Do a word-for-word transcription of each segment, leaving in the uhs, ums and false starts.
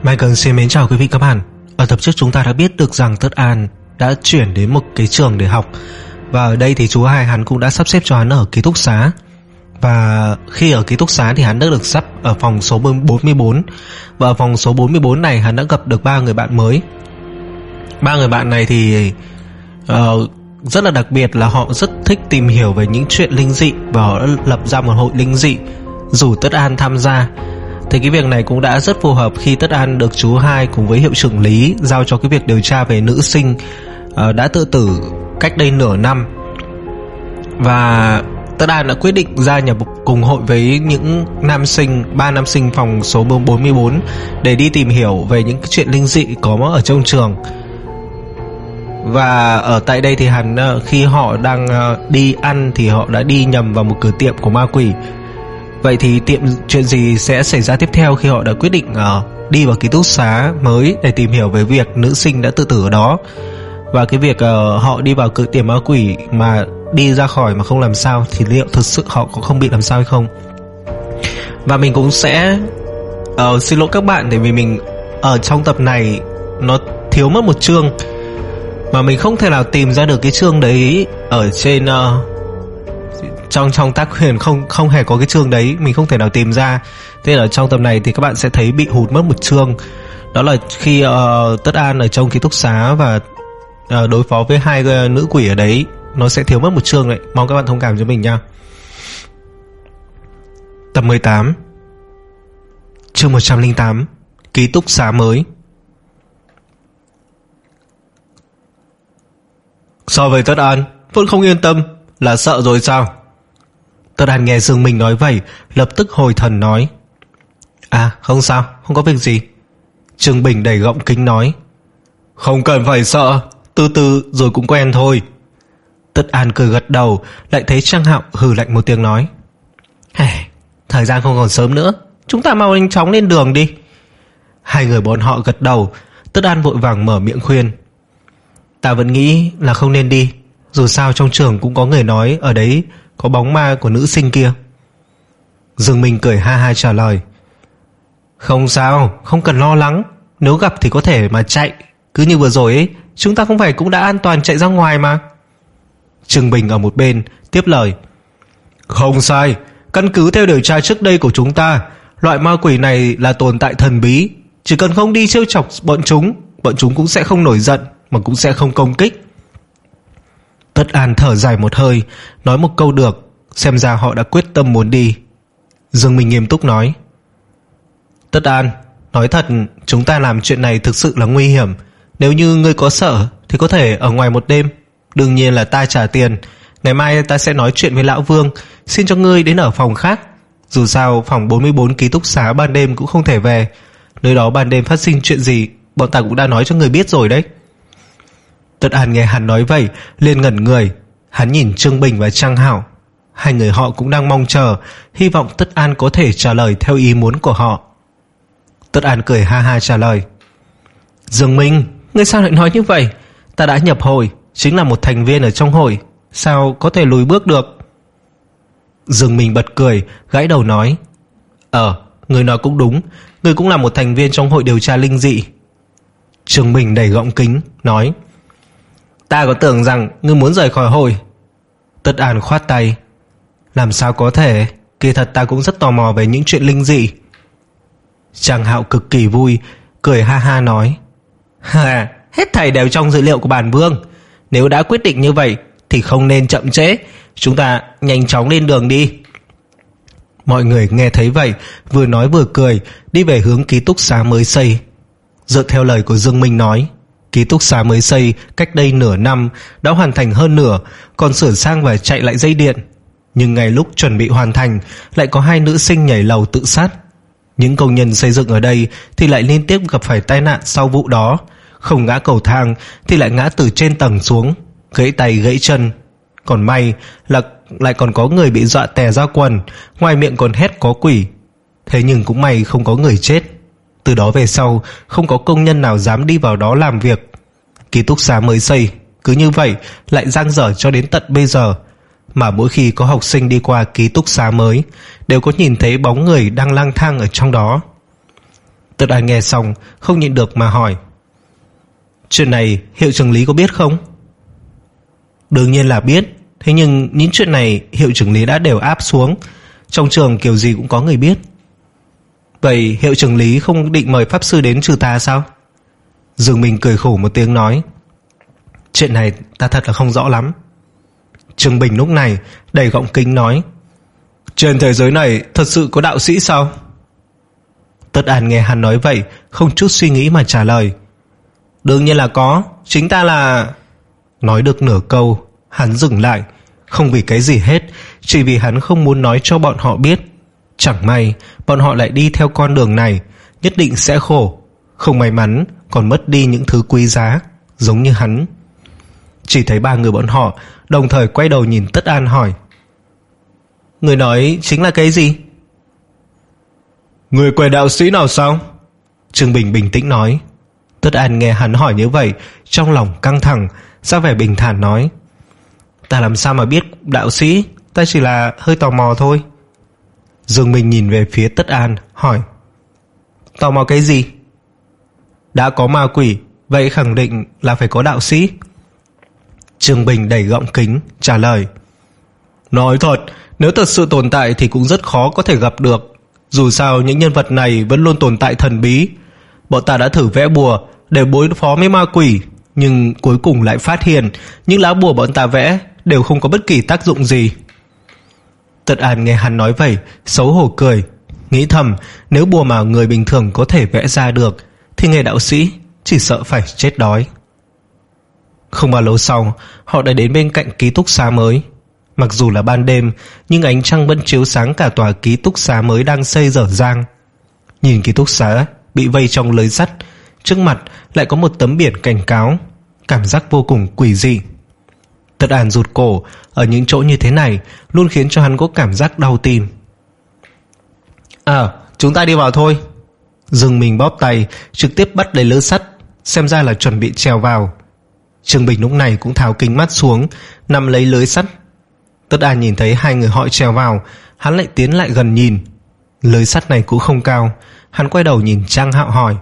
Michael xin mến chào quý vị các bạn. Ở tập trước chúng ta đã biết được rằng Tất An đã chuyển đến một cái trường để học, và ở đây thì chú hai hắn cũng đã sắp xếp cho hắn ở ký túc xá. Và khi ở ký túc xá thì hắn đã được sắp ở phòng số bốn mươi bốn. Và ở phòng số bốn mươi bốn này hắn đã gặp được ba người bạn mới. Ba người bạn này thì uh, rất là đặc biệt là họ rất thích tìm hiểu về những chuyện linh dị, và họ đã lập ra một hội linh dị rủ Tất An tham gia. Thì cái việc này cũng đã rất phù hợp khi Tất An được chú hai cùng với hiệu trưởng Lý giao cho cái việc điều tra về nữ sinh uh, đã tự tử cách đây nửa năm. Và Tất An đã quyết định gia nhập cùng hội với những nam sinh, ba nam sinh phòng số bốn mươi bốn để đi tìm hiểu về những cái chuyện linh dị có ở trong trường. Và ở tại đây thì hắn khi họ đang đi ăn thì họ đã đi nhầm vào một cửa tiệm của ma quỷ. Vậy thì tiệm chuyện gì sẽ xảy ra tiếp theo khi họ đã quyết định uh, đi vào ký túc xá mới để tìm hiểu về việc nữ sinh đã tự tử ở đó, và cái việc uh, họ đi vào cửa tiệm ma quỷ mà đi ra khỏi mà không làm sao thì liệu thực sự họ có không bị làm sao hay không. Và mình cũng sẽ uh, xin lỗi các bạn, tại vì mình ở trong tập này nó thiếu mất một chương mà mình không thể nào tìm ra được cái chương đấy ở trên uh, trong trong tác quyền, không không hề có cái chương đấy, mình không thể nào tìm ra. Thế ở trong tập này thì các bạn sẽ thấy bị hụt mất một chương. Đó là khi uh, Tất An ở trong ký túc xá và uh, đối phó với hai uh, nữ quỷ ở đấy, nó sẽ thiếu mất một chương đấy. Mong các bạn thông cảm cho mình nha. Tập mười tám, chương một trăm lẻ tám, ký túc xá mới. So với Tất An vẫn không yên tâm, là sợ rồi sao? Tất An nghe Dương Minh nói vậy, lập tức hồi thần nói: À không sao, không có việc gì. Trương Bình đầy gọng kính nói: Không cần phải sợ, từ từ rồi cũng quen thôi. Tất An cười gật đầu, lại thấy Trang Hạo hừ lạnh một tiếng nói: Hey, thời gian không còn sớm nữa, chúng ta mau nhanh chóng lên đường đi. Hai người bọn họ gật đầu. Tất An vội vàng mở miệng khuyên: Ta vẫn nghĩ là không nên đi, dù sao trong trường cũng có người nói ở đấy có bóng ma của nữ sinh kia. Dương Minh cười ha ha trả lời: Không sao, không cần lo lắng, nếu gặp thì có thể mà chạy. Cứ như vừa rồi ấy, chúng ta không phải cũng đã an toàn chạy ra ngoài mà. Trương Bình ở một bên tiếp lời: Không sai, căn cứ theo điều tra trước đây của chúng ta, loại ma quỷ này là tồn tại thần bí. Chỉ cần không đi trêu chọc bọn chúng, bọn chúng cũng sẽ không nổi giận, mà cũng sẽ không công kích. Tất An thở dài một hơi, nói một câu được, xem ra họ đã quyết tâm muốn đi. Dương Minh nghiêm túc nói: Tất An, nói thật, chúng ta làm chuyện này thực sự là nguy hiểm. Nếu như ngươi có sợ thì có thể ở ngoài một đêm. Đương nhiên là ta trả tiền. Ngày mai ta sẽ nói chuyện với Lão Vương, xin cho ngươi đến ở phòng khác. Dù sao phòng bốn mươi bốn ký túc xá ban đêm cũng không thể về. Nơi đó ban đêm phát sinh chuyện gì, bọn ta cũng đã nói cho ngươi biết rồi đấy. Tất An nghe hắn nói vậy liền ngẩn người. Hắn nhìn Trương Bình và Trang Hảo, hai người họ cũng đang mong chờ, hy vọng Tất An có thể trả lời theo ý muốn của họ. Tất An cười ha ha trả lời: Dương Minh, ngươi sao lại nói như vậy? Ta đã nhập hội, chính là một thành viên ở trong hội, sao có thể lùi bước được? Dương Minh bật cười, gãi đầu nói: Ờ, ngươi nói cũng đúng, ngươi cũng là một thành viên trong hội điều tra linh dị. Trương Bình đầy gọng kính nói: Ta có tưởng rằng ngươi muốn rời khỏi hội. Tất An khoát tay: Làm sao có thể, kỳ thật ta cũng rất tò mò về những chuyện linh dị. Trang Hạo cực kỳ vui, cười ha ha nói: Ha, hết thảy đều trong dữ liệu của bản Vương. Nếu đã quyết định như vậy thì không nên chậm trễ, chúng ta nhanh chóng lên đường đi. Mọi người nghe thấy vậy, vừa nói vừa cười, đi về hướng ký túc xá mới xây. Dựa theo lời của Dương Minh nói, ký túc xá mới xây cách đây nửa năm đã hoàn thành hơn nửa, còn sửa sang và chạy lại dây điện. Nhưng ngay lúc chuẩn bị hoàn thành, lại có hai nữ sinh nhảy lầu tự sát. Những công nhân xây dựng ở đây thì lại liên tiếp gặp phải tai nạn sau vụ đó, không ngã cầu thang thì lại ngã từ trên tầng xuống, gãy tay gãy chân. Còn may là lại còn có người bị dọa tè ra quần, ngoài miệng còn hét có quỷ. Thế nhưng cũng may không có người chết. Từ đó về sau, không có công nhân nào dám đi vào đó làm việc. Ký túc xá mới xây cứ như vậy lại dang dở cho đến tận bây giờ. Mà mỗi khi có học sinh đi qua ký túc xá mới, đều có nhìn thấy bóng người đang lang thang ở trong đó. Tất An nghe xong không nhịn được mà hỏi: Chuyện này hiệu trưởng Lý có biết không? Đương nhiên là biết. Thế nhưng những chuyện này hiệu trưởng Lý đã đều áp xuống. Trong trường kiểu gì cũng có người biết. Vậy hiệu trưởng Lý không định mời pháp sư đến trừ tà sao? Dương Minh cười khổ một tiếng nói: Chuyện này ta thật là không rõ lắm. Trương Bình lúc này đầy gọng kính nói: Trên thế giới này thật sự có đạo sĩ sao? Tất An nghe hắn nói vậy, không chút suy nghĩ mà trả lời: Đương nhiên là có. Chính ta là... Nói được nửa câu, hắn dừng lại. Không vì cái gì hết, chỉ vì hắn không muốn nói cho bọn họ biết. Chẳng may bọn họ lại đi theo con đường này, nhất định sẽ khổ. Không may mắn còn mất đi những thứ quý giá, giống như hắn. Chỉ thấy ba người bọn họ đồng thời quay đầu nhìn Tất An hỏi: Người nói chính là cái gì? Người quẻ đạo sĩ nào sao? Trương Bình bình tĩnh nói. Tất An nghe hắn hỏi như vậy, trong lòng căng thẳng, ra vẻ bình thản nói: Ta làm sao mà biết đạo sĩ, ta chỉ là hơi tò mò thôi. Dương Minh nhìn về phía Tất An hỏi: Tò mò cái gì? Đã có ma quỷ, vậy khẳng định là phải có đạo sĩ. Trương Bình đẩy gọng kính trả lời: Nói thật, nếu thật sự tồn tại thì cũng rất khó có thể gặp được. Dù sao những nhân vật này vẫn luôn tồn tại thần bí. Bọn ta đã thử vẽ bùa để đối phó với ma quỷ, nhưng cuối cùng lại phát hiện những lá bùa bọn ta vẽ đều không có bất kỳ tác dụng gì. Tất An nghe hắn nói vậy, xấu hổ cười, nghĩ thầm nếu bùa mà người bình thường có thể vẽ ra được thì nghề đạo sĩ chỉ sợ phải chết đói. Không bao lâu sau, họ đã đến bên cạnh ký túc xá mới. Mặc dù là ban đêm, nhưng ánh trăng vẫn chiếu sáng cả tòa ký túc xá mới đang xây dở dang. Nhìn ký túc xá bị vây trong lưới sắt, trước mặt lại có một tấm biển cảnh cáo, cảm giác vô cùng quỷ dị. Tất An rụt cổ, ở những chỗ như thế này luôn khiến cho hắn có cảm giác đau tim. À, chúng ta đi vào thôi. Dương Minh bóp tay, trực tiếp bắt lấy lưới sắt, xem ra là chuẩn bị trèo vào. Trương Bình lúc này cũng tháo kính mắt xuống, nắm lấy lưới sắt. Tất An nhìn thấy hai người họ trèo vào, hắn lại tiến lại gần nhìn. Lưới sắt này cũng không cao. Hắn quay đầu nhìn Trang Hạo hỏi: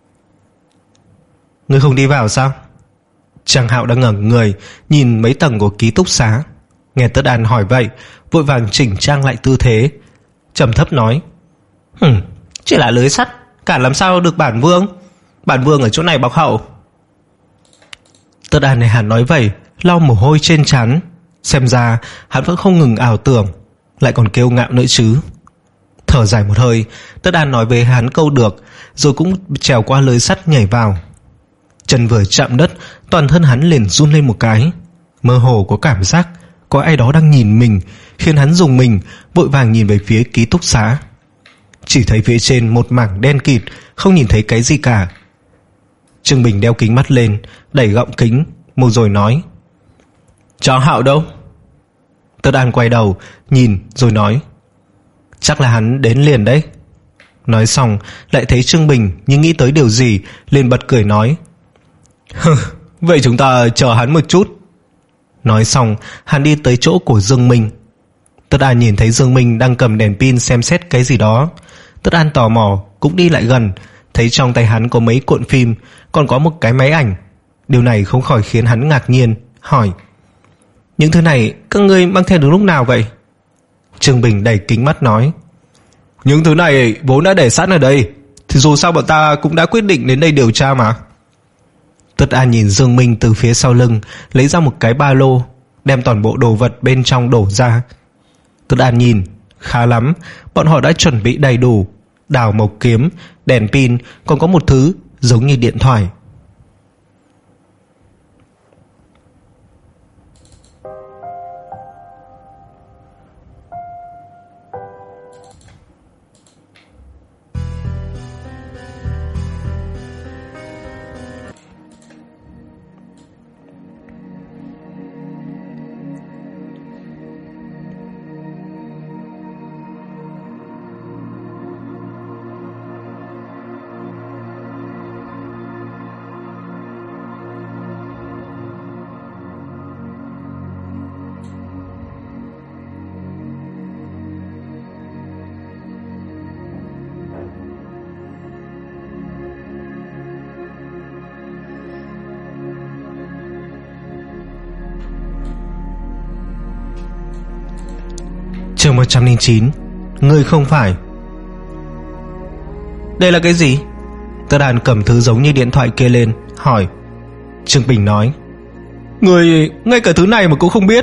Ngươi không đi vào sao? Trang Hạo đang ngẩng người nhìn mấy tầng của ký túc xá. Nghe Tất An hỏi vậy, vội vàng chỉnh trang lại tư thế, trầm thấp nói: Hừm, chỉ là lưới sắt, cản làm sao được bản vương? Bản vương ở chỗ này bọc hậu. Tất An này hắn nói vậy, lau mồ hôi trên trán. Xem ra hắn vẫn không ngừng ảo tưởng, lại còn kiêu ngạo nữa chứ. Thở dài một hơi, Tất An nói với hắn câu được, rồi cũng trèo qua lưới sắt nhảy vào. Chân vừa chạm đất, toàn thân hắn liền run lên một cái. Mơ hồ có cảm giác có ai đó đang nhìn mình, khiến hắn rùng mình, vội vàng nhìn về phía ký túc xá. Chỉ thấy phía trên một mảng đen kịt, không nhìn thấy cái gì cả. Trương Bình đeo kính mắt lên, đẩy gọng kính, một rồi nói: Cháu Hạo đâu? Tất An quay đầu nhìn rồi nói: Chắc là hắn đến liền đấy. Nói xong lại thấy Trương Bình như nghĩ tới điều gì, liền bật cười nói: Vậy chúng ta chờ hắn một chút. Nói xong hắn đi tới chỗ của Dương Minh. Tất An nhìn thấy Dương Minh đang cầm đèn pin xem xét cái gì đó. Tất An tò mò cũng đi lại gần, thấy trong tay hắn có mấy cuộn phim, còn có một cái máy ảnh. Điều này không khỏi khiến hắn ngạc nhiên, hỏi: Những thứ này các ngươi mang theo từ lúc nào vậy? Trương Bình đẩy kính mắt nói: Những thứ này vốn đã để sẵn ở đây, thì dù sao bọn ta cũng đã quyết định đến đây điều tra mà. Tất An nhìn Dương Minh từ phía sau lưng, lấy ra một cái ba lô, đem toàn bộ đồ vật bên trong đổ ra. Tất An nhìn, khá lắm, bọn họ đã chuẩn bị đầy đủ: đào mộc kiếm, đèn pin, còn có một thứ giống như điện thoại. Chương một trăm lẻ chín. Ngươi không phải. Đây là cái gì? Tất Đàn cầm thứ giống như điện thoại kia lên hỏi. Trương Bình nói, ngươi ngay cả thứ này mà cũng không biết.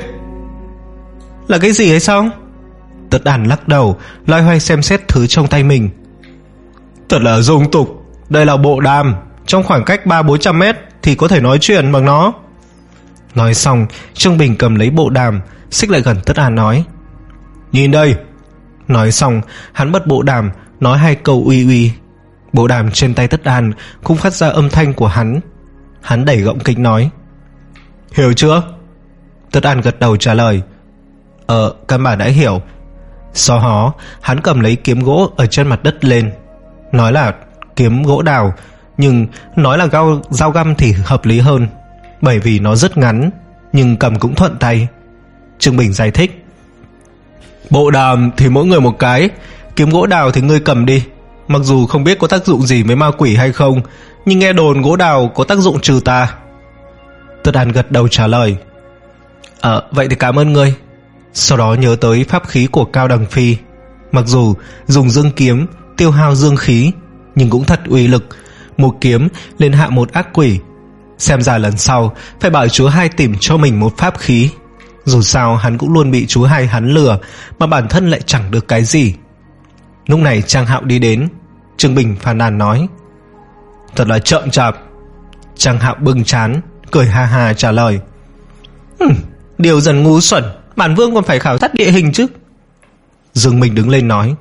Là cái gì hay sao? Tất Đàn lắc đầu, loay hoay xem xét thứ trong tay mình. Thật là dung tục. Đây là bộ đàm, trong khoảng cách ba bốn trăm mét thì có thể nói chuyện bằng nó. Nói xong, Trương Bình cầm lấy bộ đàm, xích lại gần Tất Đàn nói, nhìn đây. Nói xong, hắn bật bộ đàm, nói hai câu uy uy. Bộ đàm trên tay Tất Đàn cũng phát ra âm thanh của hắn. Hắn đẩy gọng kính nói, hiểu chưa? Tất Đàn gật đầu trả lời, Ờ, căn bản đã hiểu. Sau đó, hắn cầm lấy kiếm gỗ ở trên mặt đất lên, nói là kiếm gỗ đào, nhưng nói là gao, dao găm thì hợp lý hơn, bởi vì nó rất ngắn, nhưng cầm cũng thuận tay. Trương Bình giải thích, bộ đàm thì mỗi người một cái, kiếm gỗ đào thì ngươi cầm đi. Mặc dù không biết có tác dụng gì với ma quỷ hay không, nhưng nghe đồn gỗ đào có tác dụng trừ tà. Tất Đàn gật đầu trả lời, Ờ, vậy thì cảm ơn ngươi. Sau đó nhớ tới pháp khí của Cao Đằng Phi. Mặc dù dùng dương kiếm tiêu hao dương khí, nhưng cũng thật uy lực, một kiếm lên hạ một ác quỷ. Xem ra lần sau phải bảo chú hai tìm cho mình một pháp khí. Dù sao hắn cũng luôn bị chú hai hắn lừa, mà bản thân lại chẳng được cái gì. Lúc này Trang Hạo đi đến. Trương Bình phàn nàn nói, thật là trợn chạp. Trang Hạo bưng trán, cười ha ha trả lời, Hừm, điều dần ngu xuẩn, bản vương còn phải khảo sát địa hình chứ. Dương Minh đứng lên nói,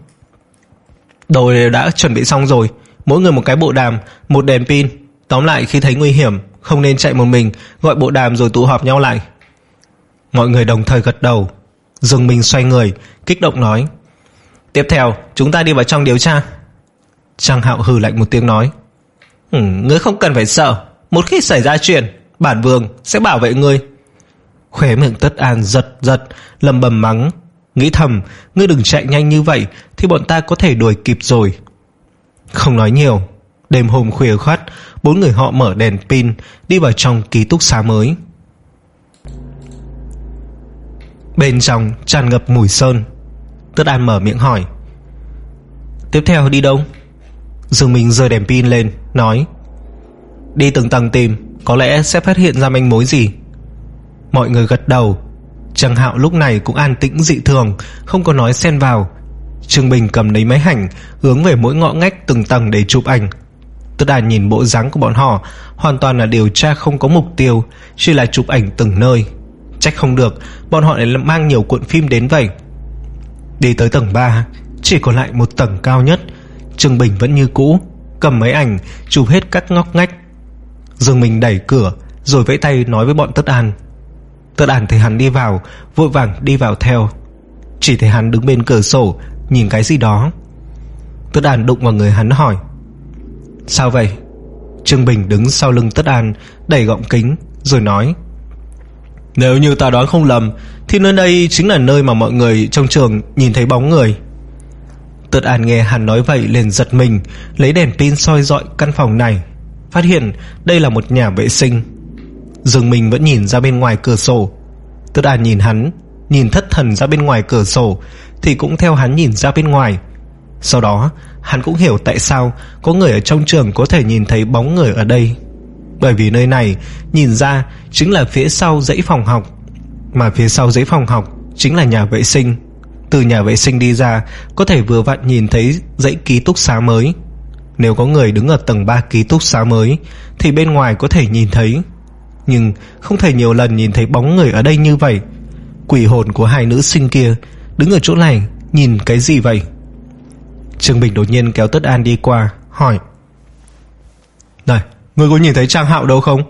đồ đã chuẩn bị xong rồi, mỗi người một cái bộ đàm, một đèn pin. Tóm lại khi thấy nguy hiểm không nên chạy một mình, gọi bộ đàm rồi tụ họp nhau lại. Mọi người đồng thời gật đầu. Dương Minh xoay người kích động nói, tiếp theo chúng ta đi vào trong điều tra. Trang Hạo hừ lạnh một tiếng nói, ừ, ngươi không cần phải sợ, một khi xảy ra chuyện, bản vương sẽ bảo vệ ngươi. Khóe miệng Tất An giật giật, lầm bầm mắng, nghĩ thầm, ngươi đừng chạy nhanh như vậy thì bọn ta có thể đuổi kịp rồi. Không nói nhiều. Đêm hôm khuya khoắt, bốn người họ mở đèn pin đi vào trong ký túc xá mới. Bên trong tràn ngập mùi sơn. Tất An mở miệng hỏi, tiếp theo đi đâu? Dương Minh giơ đèn pin lên nói, đi từng tầng tìm, có lẽ sẽ phát hiện ra manh mối gì. Mọi người gật đầu. Trang Hạo lúc này cũng an tĩnh dị thường, không có nói xen vào. Trương Bình cầm lấy máy ảnh, hướng về mỗi ngõ ngách từng tầng để chụp ảnh. Tất Đàn nhìn bộ dáng của bọn họ, hoàn toàn là điều tra không có mục tiêu, chỉ là chụp ảnh từng nơi. Trách không được bọn họ lại mang nhiều cuộn phim đến vậy. Đi tới tầng ba, chỉ còn lại một tầng cao nhất. Trương Bình vẫn như cũ, cầm máy ảnh chụp hết các ngóc ngách. Dương Minh đẩy cửa rồi vẫy tay nói với bọn Tất An. Tất An thấy hắn đi vào, vội vàng đi vào theo. Chỉ thấy hắn đứng bên cửa sổ nhìn cái gì đó. Tất An đụng vào người hắn hỏi, sao vậy? Trương Bình đứng sau lưng Tất An, đẩy gọng kính rồi nói, nếu như ta đoán không lầm thì nơi đây chính là nơi mà mọi người trong trường nhìn thấy bóng người. Tất An nghe hắn nói vậy liền giật mình, lấy đèn pin soi dọi căn phòng này, phát hiện đây là một nhà vệ sinh. Dương Minh vẫn nhìn ra bên ngoài cửa sổ. Tất An nhìn hắn, nhìn thất thần ra bên ngoài cửa sổ, thì cũng theo hắn nhìn ra bên ngoài. Sau đó hắn cũng hiểu tại sao có người ở trong trường có thể nhìn thấy bóng người ở đây. Bởi vì nơi này nhìn ra chính là phía sau dãy phòng học, mà phía sau dãy phòng học chính là nhà vệ sinh. Từ nhà vệ sinh đi ra có thể vừa vặn nhìn thấy dãy ký túc xá mới. Nếu có người đứng ở tầng ba ký túc xá mới thì bên ngoài có thể nhìn thấy, nhưng không thể nhiều lần nhìn thấy bóng người ở đây như vậy. Quỷ hồn của hai nữ sinh kia đứng ở chỗ này nhìn cái gì vậy? Trương Bình đột nhiên kéo Tất An đi qua hỏi, này, ngươi có nhìn thấy Trang Hạo đâu không?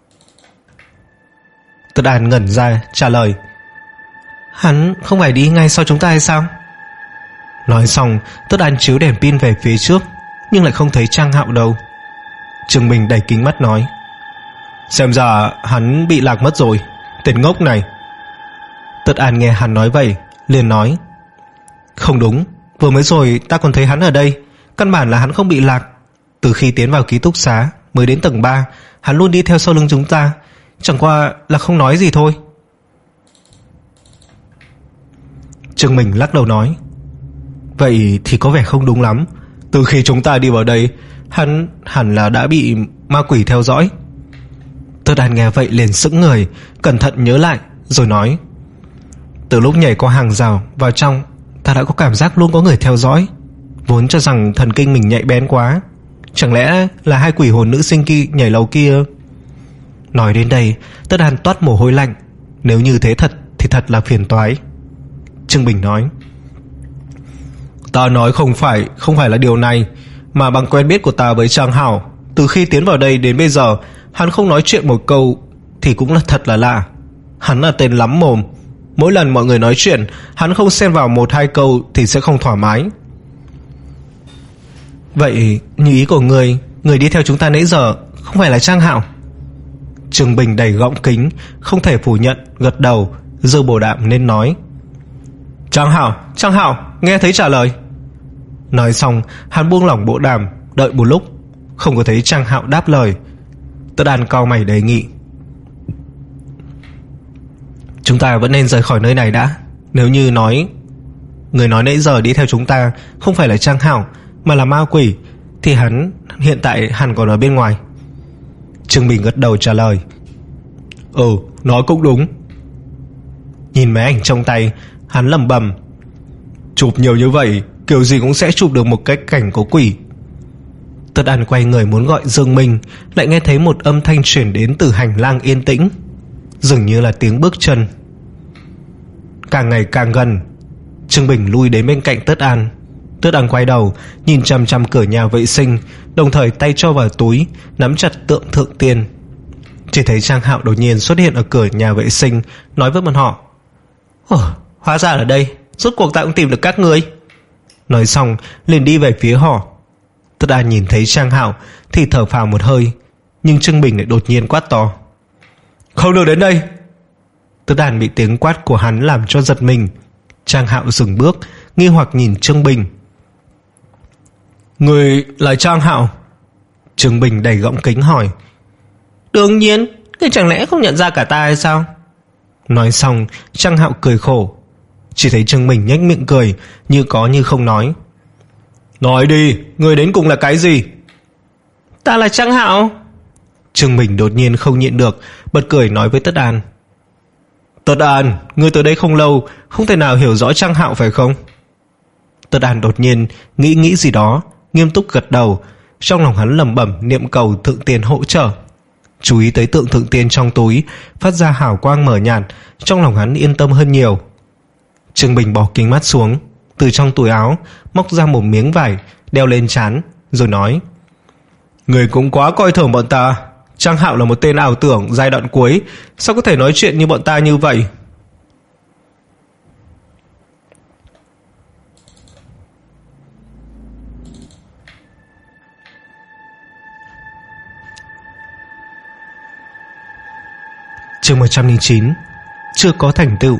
Tất An ngẩn ra trả lời, hắn không phải đi ngay sau chúng ta hay sao? Nói xong Tất An chiếu đèn pin về phía trước, nhưng lại không thấy Trang Hạo đâu. Trương Bình đẩy kính mắt nói, xem ra hắn bị lạc mất rồi, tên ngốc này. Tất An nghe hắn nói vậy liền nói, không đúng, vừa mới rồi ta còn thấy hắn ở đây. Căn bản là hắn không bị lạc. Từ khi tiến vào ký túc xá mới đến tầng ba, hắn luôn đi theo sau lưng chúng ta, chẳng qua là không nói gì thôi. Trương Bình lắc đầu nói: Vậy thì có vẻ không đúng lắm. Từ khi chúng ta đi vào đây, Hắn hẳn là đã bị ma quỷ theo dõi. Tất An nghe vậy liền sững người, cẩn thận nhớ lại rồi nói: Từ lúc nhảy qua hàng rào vào trong, ta đã có cảm giác luôn có người theo dõi. Vốn cho rằng thần kinh mình nhạy bén quá, chẳng lẽ là hai quỷ hồn nữ sinh kia nhảy lầu kia? Nói đến đây, Tất An toát mồ hôi lạnh. Nếu như thế thật thì thật là phiền toái. Trương Bình nói: Ta nói không phải Không phải là điều này, mà bằng quen biết của ta với Trang Hảo, từ khi tiến vào đây đến bây giờ, hắn không nói chuyện một câu thì cũng là thật là lạ. Hắn là tên lắm mồm. Mỗi lần mọi người nói chuyện, hắn không xen vào một hai câu thì sẽ không thoải mái. Vậy như ý của người Người đi theo chúng ta nãy giờ không phải là Trang Hảo? Trương Bình đầy gọng kính, không thể phủ nhận, gật đầu, giơ bồ đạm nên nói: Trang Hảo, Trang Hảo, nghe thấy trả lời. Nói xong, hắn buông lỏng bộ đàm, đợi một lúc không có thấy Trang Hạo đáp lời. Tất An cau mày đề nghị: Chúng ta vẫn nên rời khỏi nơi này đã. Nếu như nói người nói nãy giờ đi theo chúng ta không phải là Trang Hạo mà là ma quỷ, thì hắn hiện tại hẳn còn ở bên ngoài. Trương Bình gật đầu trả lời: Ừ, nói cũng đúng. Nhìn máy ảnh trong tay, hắn lẩm bẩm: Chụp nhiều như vậy, kiểu gì cũng sẽ chụp được một cái cảnh có quỷ. Tất An quay người muốn gọi Dương Minh, lại nghe thấy một âm thanh chuyển đến từ hành lang yên tĩnh, dường như là tiếng bước chân. Càng ngày càng gần, Trương Bình lui đến bên cạnh Tất An. Tất An quay đầu nhìn chằm chằm cửa nhà vệ sinh, đồng thời tay cho vào túi, nắm chặt tượng thượng tiên. Chỉ thấy Trang Hạo đột nhiên xuất hiện ở cửa nhà vệ sinh, nói với bọn họ: Ồ, hóa ra ở đây, rốt cuộc ta cũng tìm được các ngươi. Nói xong liền đi về phía họ. Tất An nhìn thấy Trang Hạo thì thở phào một hơi, nhưng Trương Bình lại đột nhiên quát to: Không được đến đây. Tất An bị tiếng quát của hắn làm cho giật mình. Trang Hạo dừng bước, nghi hoặc nhìn Trương Bình. Người là Trang Hạo? Trương Bình đầy gọng kính hỏi. Đương nhiên, ngươi chẳng lẽ không nhận ra cả ta hay sao? Nói xong, Trang Hạo cười khổ. Chỉ thấy Trương Bình nhếch miệng cười, như có như không nói. Nói đi, ngươi đến cùng là cái gì? Ta là Trang Hạo. Trương Bình đột nhiên không nhịn được, bật cười nói với Tất An. Tất An, ngươi tới đây không lâu, không thể nào hiểu rõ Trang Hạo phải không? Tất An đột nhiên nghĩ nghĩ gì đó, nghiêm túc gật đầu. Trong lòng hắn lẩm bẩm niệm cầu thượng tiên hỗ trợ. Chú ý tới tượng thượng tiên trong túi phát ra hào quang mờ nhạt, trong lòng hắn yên tâm hơn nhiều. Trương Bình bỏ kính mắt xuống, từ trong túi áo móc ra một miếng vải đeo lên trán, rồi nói. Người cũng quá coi thường bọn ta. Trang Hạo là một tên ảo tưởng giai đoạn cuối, sao có thể nói chuyện như bọn ta như vậy? Chương một trăm lẻ chín. Chưa có thành tựu.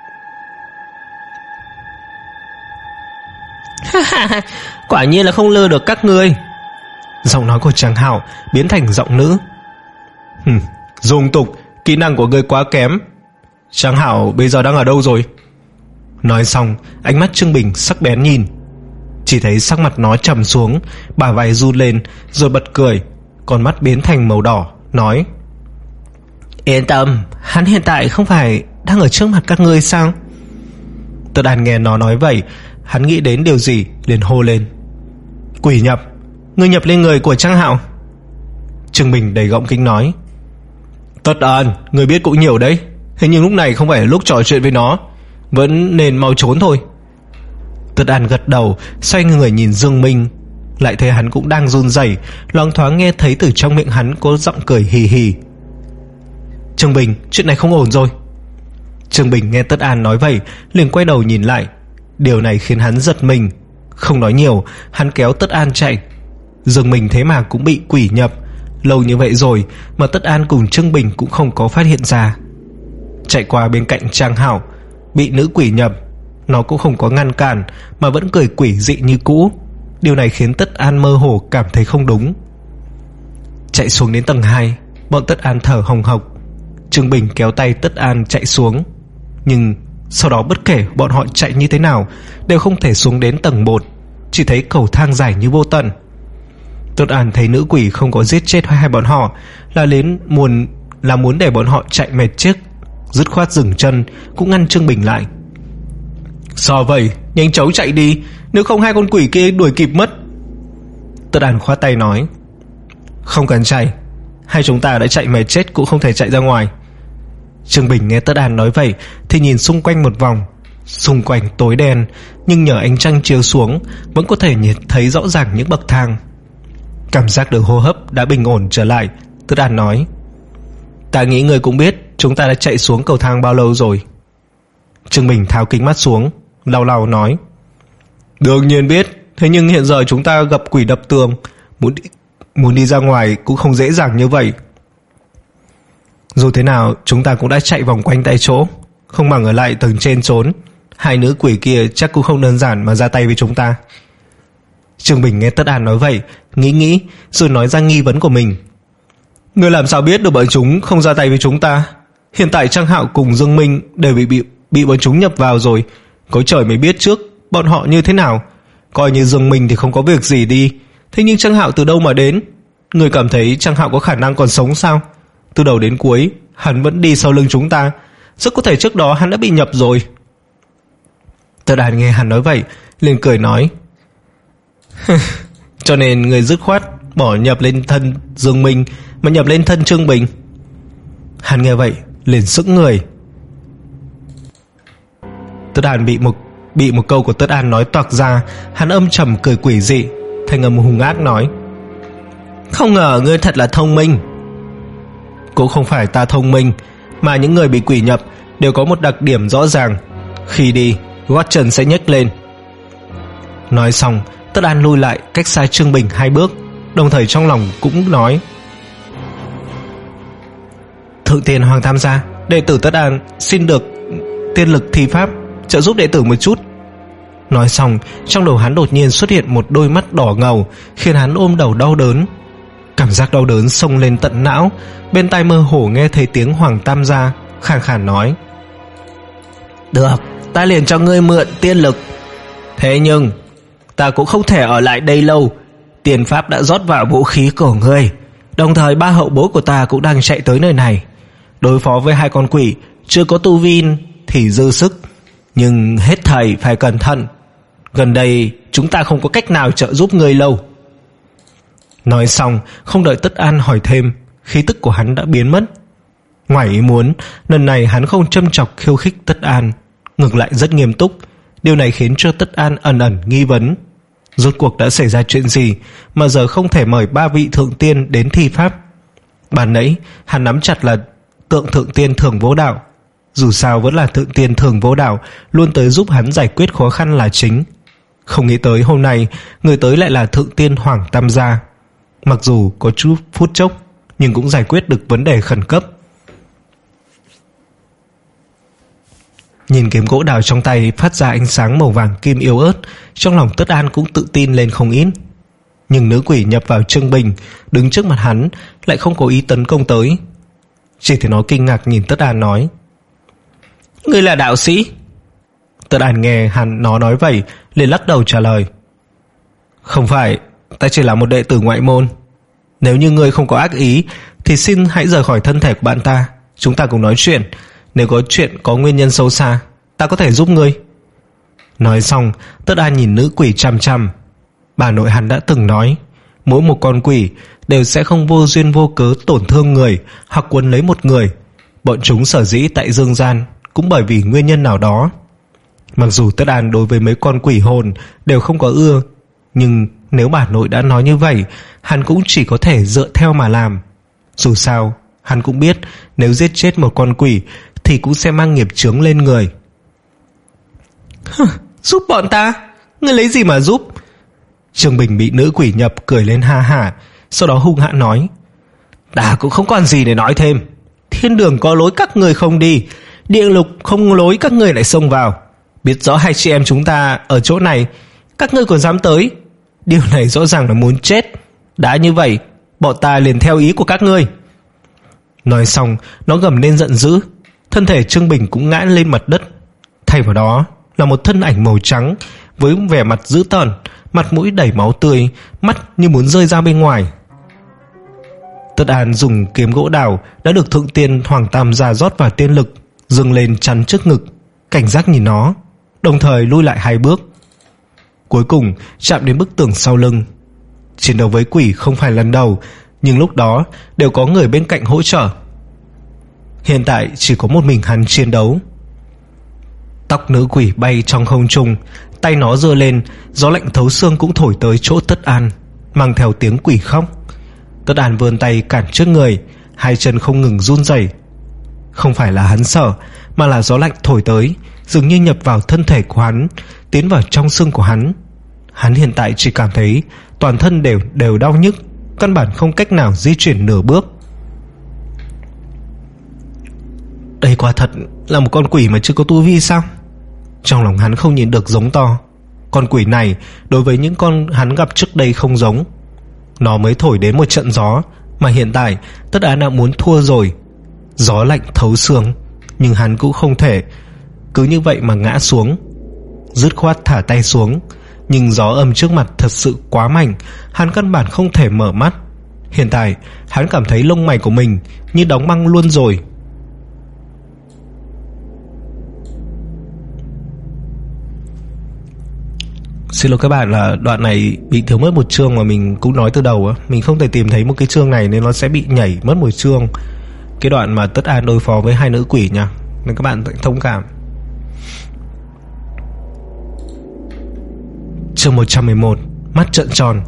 Quả nhiên là không lừa được các ngươi. Giọng nói của Trang Hạo biến thành giọng nữ. Hừm, dung tục, kỹ năng của ngươi quá kém. Trang Hạo bây giờ đang ở đâu rồi? Nói xong, ánh mắt Trương Bình sắc bén nhìn. Chỉ thấy sắc mặt nó trầm xuống, bả vai run lên, rồi bật cười, con mắt biến thành màu đỏ, nói. Yên tâm, hắn hiện tại không phải đang ở trước mặt các ngươi sao? Tất An nghe nó nói vậy, hắn nghĩ đến điều gì liền hô lên. Quỷ nhập, ngươi nhập lên người của Trang Hạo. Trương Bình đầy gọng kính nói. Tất An, ngươi biết cũng nhiều đấy, thế nhưng lúc này không phải là lúc trò chuyện với nó, vẫn nên mau trốn thôi. Tất An gật đầu, xoay người nhìn Dương Minh, lại thấy hắn cũng đang run rẩy, loáng thoáng nghe thấy từ trong miệng hắn có giọng cười hì hì. Trương Bình, chuyện này không ổn rồi. Trương Bình nghe Tất An nói vậy liền quay đầu nhìn lại. Điều này khiến hắn giật mình. Không nói nhiều, hắn kéo Tất An chạy. Dương Minh thế mà cũng bị quỷ nhập. Lâu như vậy rồi mà Tất An cùng Trương Bình cũng không có phát hiện ra. Chạy qua bên cạnh Trang Hảo, bị nữ quỷ nhập, nó cũng không có ngăn cản mà vẫn cười quỷ dị như cũ. Điều này khiến Tất An mơ hồ cảm thấy không đúng. Chạy xuống đến tầng hai, bọn Tất An thở hồng hộc. Trương Bình kéo tay Tất An chạy xuống, nhưng Sau đó bất kể bọn họ chạy như thế nào đều không thể xuống đến tầng một, chỉ thấy cầu thang dài như vô tận. Tốt An thấy nữ quỷ không có giết chết hai bọn họ là đến muốn là muốn để bọn họ chạy mệt chết, dứt khoát dừng chân cũng ngăn Trương Bình lại. Sao vậy, nhanh chóng chạy đi, nếu không hai con quỷ kia đuổi kịp mất. Tốt An khoát tay nói. Không cần chạy, hai chúng ta đã chạy mệt chết cũng không thể chạy ra ngoài. Trương Bình nghe Tất An nói vậy thì nhìn xung quanh một vòng. Xung quanh tối đen, nhưng nhờ ánh trăng chiếu xuống vẫn có thể nhìn thấy rõ ràng những bậc thang. Cảm giác được hô hấp đã bình ổn trở lại, Tất An nói. Ta nghĩ người cũng biết chúng ta đã chạy xuống cầu thang bao lâu rồi. Trương Bình tháo kính mắt xuống, lau lau nói. Đương nhiên biết, thế nhưng hiện giờ chúng ta gặp quỷ đập tường, Muốn đi, muốn đi ra ngoài cũng không dễ dàng như vậy. Dù thế nào chúng ta cũng đã chạy vòng quanh tại chỗ, không bằng ở lại tầng trên trốn. Hai nữ quỷ kia chắc cũng không đơn giản mà ra tay với chúng ta. Trương Bình nghe Tất An nói vậy, nghĩ nghĩ rồi nói ra nghi vấn của mình. Ngươi làm sao biết được bọn chúng không ra tay với chúng ta? Hiện tại Trang Hạo cùng Dương Minh đều bị bị, bị bọn chúng nhập vào rồi. Có trời mới biết trước bọn họ như thế nào. Coi như Dương Minh thì không có việc gì đi, thế nhưng Trang Hạo từ đâu mà đến? Ngươi cảm thấy Trang Hạo có khả năng còn sống sao? Từ đầu đến cuối hắn vẫn đi sau lưng chúng ta, rất có thể trước đó hắn đã bị nhập rồi. Tất An nghe hắn nói vậy liền cười nói. Cho nên người dứt khoát bỏ nhập lên thân Dương Minh mà nhập lên thân Trương Bình. Hắn nghe vậy liền sững người. Tất An bị một bị một câu của Tất An nói toạc ra, hắn âm trầm cười quỷ dị, thanh âm hung ác nói. Không ngờ ngươi thật là thông minh. Cũng không phải ta thông minh, mà những người bị quỷ nhập đều có một đặc điểm rõ ràng, khi đi gót chân sẽ nhếch lên. Nói xong Tất An lui lại cách xa Trương Bình hai bước, đồng thời trong lòng cũng nói. Thượng tiền Hoàng Tam gia, đệ tử Tất An xin được tiên lực thi pháp trợ giúp đệ tử một chút. Nói xong trong đầu hắn đột nhiên xuất hiện một đôi mắt đỏ ngầu, khiến hắn ôm đầu đau đớn. Cảm giác đau đớn xông lên tận não, bên tai mơ hồ nghe thấy tiếng Hoàng Tam gia khàn khàn nói. Được, ta liền cho ngươi mượn tiên lực. Thế nhưng ta cũng không thể ở lại đây lâu. Tiền pháp đã rót vào vũ khí của ngươi, đồng thời ba hậu bối của ta cũng đang chạy tới nơi này. Đối phó với hai con quỷ chưa có tu vi thì dư sức, nhưng hết thầy phải cẩn thận. Gần đây chúng ta không có cách nào trợ giúp ngươi lâu. Nói xong không đợi Tất An hỏi thêm, khí tức của hắn đã biến mất. Ngoài ý muốn, lần này hắn không châm chọc khiêu khích Tất An, ngược lại rất nghiêm túc. Điều này khiến cho Tất An ẩn ẩn nghi vấn, rốt cuộc đã xảy ra chuyện gì mà giờ không thể mời ba vị thượng tiên đến thi pháp. Ban nãy hắn nắm chặt là tượng thượng tiên Thường Vô Đạo, dù sao vẫn là thượng tiên Thường Vô Đạo luôn tới giúp hắn giải quyết khó khăn là chính. Không nghĩ tới hôm nay người tới lại là thượng tiên Hoàng Tam gia. Mặc dù có chút phút chốc nhưng cũng giải quyết được vấn đề khẩn cấp. Nhìn kiếm gỗ đào trong tay phát ra ánh sáng màu vàng kim yếu ớt, trong lòng Tất An cũng tự tin lên không ít. Nhưng nữ quỷ nhập vào Trương Bình đứng trước mặt hắn lại không có ý tấn công tới, chỉ thấy nó kinh ngạc nhìn Tất An nói. Ngươi là đạo sĩ? Tất An nghe hắn nó nói vậy liền lắc đầu trả lời. Không phải, ta chỉ là một đệ tử ngoại môn. Nếu như ngươi không có ác ý thì xin hãy rời khỏi thân thể của bạn ta, chúng ta cùng nói chuyện. Nếu có chuyện có nguyên nhân sâu xa, ta có thể giúp ngươi. Nói xong Tất An nhìn nữ quỷ chằm chằm. Bà nội hắn đã từng nói, mỗi một con quỷ đều sẽ không vô duyên vô cớ tổn thương người hoặc quấn lấy một người. Bọn chúng sở dĩ tại dương gian cũng bởi vì nguyên nhân nào đó. Mặc dù Tất An đối với mấy con quỷ hồn đều không có ưa, nhưng nếu bà nội đã nói như vậy, hắn cũng chỉ có thể dựa theo mà làm. Dù sao hắn cũng biết nếu giết chết một con quỷ thì cũng sẽ mang nghiệp chướng lên người. Giúp bọn ta? Ngươi lấy gì mà giúp? Trương Bình bị nữ quỷ nhập cười lên ha hả, sau đó hung hãn nói. Ta cũng không còn gì để nói thêm. Thiên đường có lối các người không đi, địa ngục không lối các người lại xông vào. Biết rõ hai chị em chúng ta ở chỗ này, các ngươi còn dám tới, điều này rõ ràng là muốn chết. Đã như vậy, bọn ta liền theo ý của các ngươi. Nói xong nó gầm lên giận dữ, thân thể Trương Bình cũng ngã lên mặt đất. thay vào đó là một thân ảnh màu trắng với vẻ mặt dữ tợn, mặt mũi đầy máu tươi, mắt như muốn rơi ra bên ngoài. Tất An dùng kiếm gỗ đào đã được thượng tiên Hoàng Tam gia rót vào tiên lực, dâng lên chắn trước ngực, cảnh giác nhìn nó, đồng thời lui lại hai bước. Cuối cùng chạm đến bức tường sau lưng. Chiến đấu với quỷ không phải lần đầu, nhưng lúc đó đều có người bên cạnh hỗ trợ. Hiện tại chỉ có một mình hắn chiến đấu. Tóc nữ quỷ bay trong không trung, tay nó giơ lên, gió lạnh thấu xương cũng thổi tới chỗ Tất An, mang theo tiếng quỷ khóc. Tất An vươn tay cản trước người, hai chân không ngừng run rẩy. Không phải là hắn sợ, mà là gió lạnh thổi tới, dường như nhập vào thân thể của hắn, tiến vào trong xương của hắn. Hắn hiện tại chỉ cảm thấy toàn thân đều đều đau nhức, căn bản không cách nào di chuyển nửa bước. Đây quả thật là một con quỷ mà chưa có tu vi sao? Trong lòng hắn không nhìn được giống to. Con quỷ này đối với những con hắn gặp trước đây không giống. Nó mới thổi đến một trận gió, mà hiện tại Tất An đã muốn thua rồi. Gió lạnh thấu xương, nhưng hắn cũng không thể cứ như vậy mà ngã xuống. Dứt khoát thả tay xuống, nhưng gió âm trước mặt thật sự quá mạnh, hắn căn bản không thể mở mắt. Hiện tại hắn cảm thấy lông mày của mình như đóng băng luôn rồi. Xin lỗi các bạn là đoạn này bị thiếu mất một chương mà mình cũng nói từ đầu á. Mình không thể tìm thấy một cái chương này nên nó sẽ bị nhảy mất một chương. Cái đoạn mà Tất An đối phó với hai nữ quỷ nha, nên các bạn thông cảm. Chương một trăm mười một, mắt trợn tròn.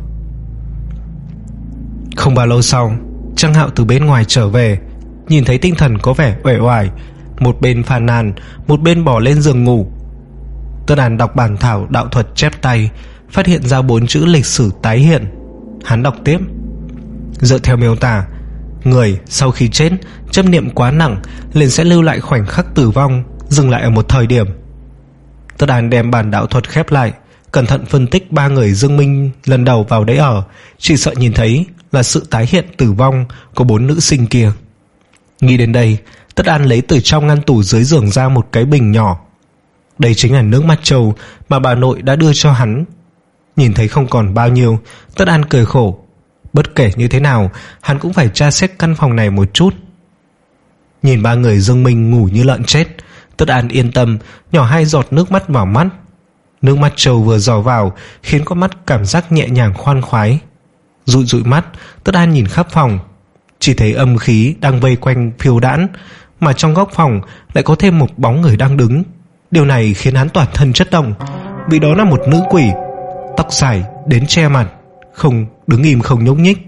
Không bao lâu sau, Trang Hạo từ bên ngoài trở về, nhìn thấy tinh thần có vẻ uể oải, một bên phàn nàn, một bên bỏ lên giường ngủ. Tất An đọc bản thảo đạo thuật chép tay, phát hiện ra bốn chữ lịch sử tái hiện. Hắn đọc tiếp: dựa theo miêu tả, người sau khi chết chấp niệm quá nặng liền sẽ lưu lại khoảnh khắc tử vong, dừng lại ở một thời điểm. Tất An đem bản đạo thuật khép lại, cẩn thận phân tích ba người Dương Minh lần đầu vào đấy ở, chỉ sợ nhìn thấy là sự tái hiện tử vong của bốn nữ sinh kia. Nghĩ đến đây, Tất An lấy từ trong ngăn tủ dưới giường ra một cái bình nhỏ. Đây chính là nước mắt trâu mà bà nội đã đưa cho hắn. Nhìn thấy không còn bao nhiêu, Tất An cười khổ. Bất kể như thế nào, hắn cũng phải tra xét căn phòng này một chút. Nhìn ba người Dương Minh ngủ như lợn chết, Tất An yên tâm, nhỏ hai giọt nước mắt vào mắt. Nước mắt trâu vừa dò vào khiến con mắt cảm giác nhẹ nhàng khoan khoái. Dụi dụi mắt, Tất An nhìn khắp phòng, chỉ thấy âm khí đang vây quanh phiêu đãn, mà trong góc phòng lại có thêm một bóng người đang đứng. Điều này khiến hắn toàn thân chấn động, vì đó là một nữ quỷ, tóc dài đến che mặt, không đứng im không nhúc nhích.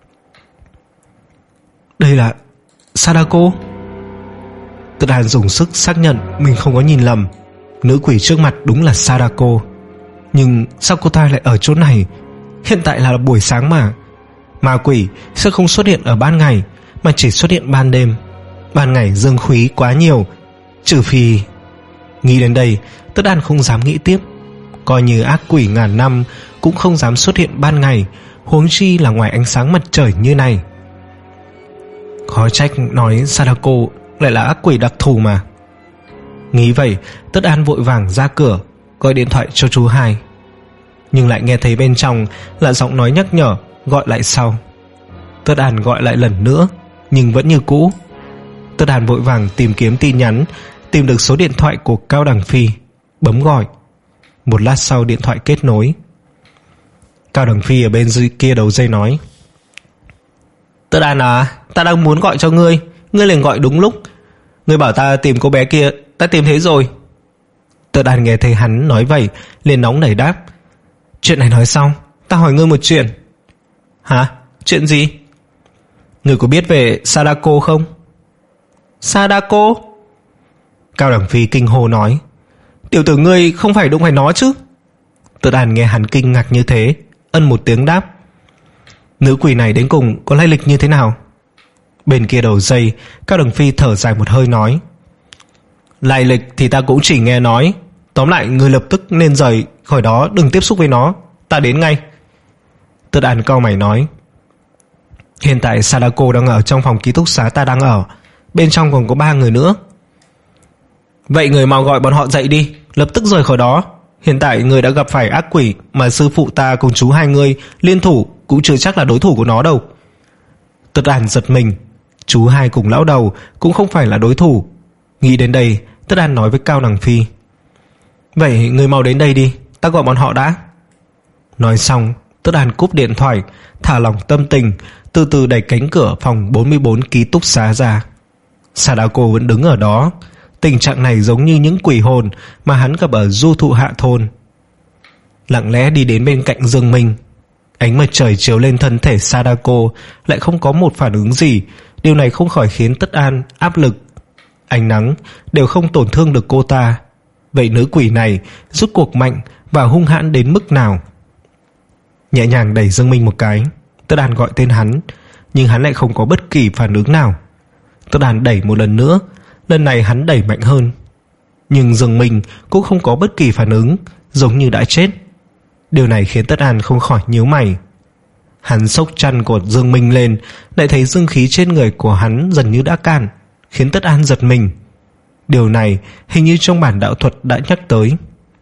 Đây là Sadako. Tất An dùng sức xác nhận mình không có nhìn lầm. Nữ quỷ trước mặt đúng là Sadako. Nhưng sao cô ta lại ở chỗ này? Hiện tại là buổi sáng mà. Ma quỷ sẽ không xuất hiện ở ban ngày, mà chỉ xuất hiện ban đêm. Ban ngày dương khí quá nhiều, trừ phi... Nghĩ đến đây, Tất An không dám nghĩ tiếp. Coi như ác quỷ ngàn năm cũng không dám xuất hiện ban ngày, huống chi là ngoài ánh sáng mặt trời như này. Khó trách nói Sadako lại là ác quỷ đặc thù mà. Nghĩ vậy, Tất An vội vàng ra cửa, gọi điện thoại cho chú Hai. Nhưng lại nghe thấy bên trong là giọng nói nhắc nhở, gọi lại sau. Tất An gọi lại lần nữa, nhưng vẫn như cũ. Tất An vội vàng tìm kiếm tin nhắn, tìm được số điện thoại của Cao Đằng Phi, bấm gọi. Một lát sau điện thoại kết nối. Cao Đằng Phi ở bên dưới kia đầu dây nói: Tất An à, ta đang muốn gọi cho ngươi, ngươi liền gọi đúng lúc. Ngươi bảo ta tìm cô bé kia, ta tìm thấy rồi. Tất An nghe thấy hắn nói vậy, liền nóng nảy đáp: Chuyện này nói xong, ta hỏi ngươi một chuyện. Hả? Chuyện gì? Ngươi có biết về Sadako không? Sadako? Cao Đằng Phi kinh hô nói: Tiểu tử ngươi không phải đụng phải nó chứ? Tất An nghe hắn kinh ngạc như thế, ân một tiếng đáp: Nữ quỷ này đến cùng có lai lịch như thế nào? Bên kia đầu dây, Cao Đằng Phi thở dài một hơi nói: Lai lịch thì ta cũng chỉ nghe nói. Tóm lại ngươi lập tức nên rời khỏi đó, đừng tiếp xúc với nó, ta đến ngay. Tất An cau mày nói: Hiện tại Sadako đang ở trong phòng ký túc xá ta đang ở, bên trong còn có ba người nữa. Vậy người mau gọi bọn họ dậy đi, lập tức rời khỏi đó. Hiện tại người đã gặp phải ác quỷ mà sư phụ ta cùng chú hai người liên thủ cũng chưa chắc là đối thủ của nó đâu. Tất An giật mình. Chú hai cùng lão đầu cũng không phải là đối thủ. Nghĩ đến đây, Tất An nói với Cao Đằng Phi: Vậy người mau đến đây đi, ta gọi bọn họ đã. Nói xong, Tất An cúp điện thoại, thả lỏng tâm tình, từ từ đẩy cánh cửa phòng bốn mươi bốn ký túc xá ra. Sadako vẫn đứng ở đó. Tình trạng này giống như những quỷ hồn mà hắn gặp ở du thụ hạ thôn. Lặng lẽ đi đến bên cạnh Dương Minh. Ánh mặt trời chiếu lên thân thể Sadako, lại không có một phản ứng gì. Điều này không khỏi khiến Tất An áp lực. Ánh nắng đều không tổn thương được cô ta. Vậy nữ quỷ này rút cuộc mạnh và hung hãn đến mức nào? Nhẹ nhàng đẩy Dương Minh một cái, Tất An gọi tên hắn, nhưng hắn lại không có bất kỳ phản ứng nào. Tất An đẩy một lần nữa, lần này hắn đẩy mạnh hơn, nhưng Dương Minh cũng không có bất kỳ phản ứng, giống như đã chết. Điều này khiến Tất An không khỏi nhíu mày. Hắn xốc chăn của Dương Minh lên, lại thấy dương khí trên người của hắn dần như đã cạn, khiến Tất An giật mình. Điều này hình như trong bản đạo thuật đã nhắc tới.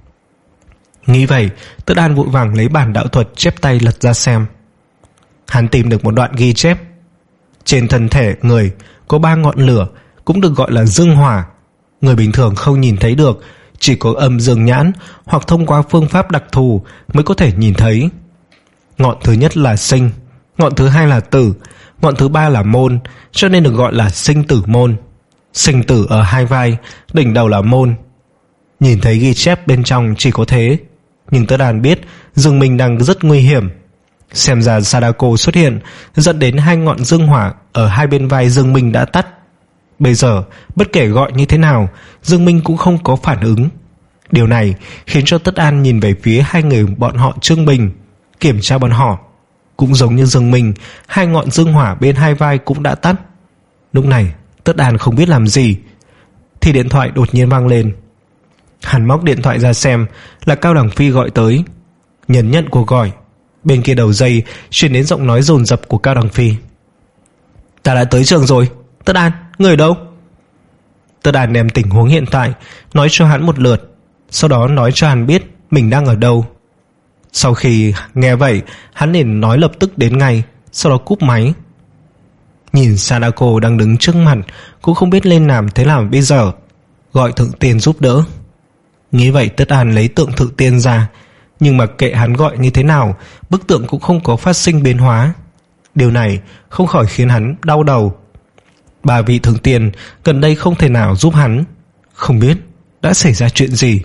Nghĩ vậy, Tất An vội vàng lấy bản đạo thuật chép tay lật ra xem. Hắn tìm được một đoạn ghi chép. Trên thân thể người có ba ngọn lửa, cũng được gọi là dương hỏa. Người bình thường không nhìn thấy được, chỉ có âm dương nhãn hoặc thông qua phương pháp đặc thù mới có thể nhìn thấy. Ngọn thứ nhất là sinh, ngọn thứ hai là tử, ngọn thứ ba là môn, cho nên được gọi là sinh tử môn. Sinh tử ở hai vai, đỉnh đầu là môn. Nhìn thấy ghi chép bên trong chỉ có thế, nhưng Tất An biết Dương Minh đang rất nguy hiểm. Xem ra Sadako xuất hiện, dẫn đến hai ngọn dương hỏa ở hai bên vai Dương Minh đã tắt. Bây giờ bất kể gọi như thế nào, Dương Minh cũng không có phản ứng. Điều này khiến cho Tất An nhìn về phía hai người bọn họ Trương Bình, kiểm tra bọn họ. Cũng giống như Dương Minh, hai ngọn dương hỏa bên hai vai cũng đã tắt. Lúc này Tất An không biết làm gì, thì điện thoại đột nhiên vang lên. Hắn móc điện thoại ra xem là Cao Đằng Phi gọi tới. Nhấn nhận cuộc gọi. Bên kia đầu dây truyền đến giọng nói dồn dập của Cao Đằng Phi: Ta đã tới trường rồi. Tất An, người ở đâu? Tất An đem tình huống hiện tại nói cho hắn một lượt, sau đó nói cho hắn biết mình đang ở đâu. Sau khi nghe vậy, hắn liền nói lập tức đến ngay, sau đó cúp máy. Nhìn Sadako đang đứng trước mặt, cũng không biết lên làm thế nào bây giờ. Gọi Thượng Tiên giúp đỡ. Nghĩ vậy, Tất An lấy tượng Thượng Tiên ra, nhưng mà kệ hắn gọi như thế nào, bức tượng cũng không có phát sinh biến hóa. Điều này không khỏi khiến hắn đau đầu. Ba vị Thượng Tiên gần đây không thể nào giúp hắn. Không biết đã xảy ra chuyện gì.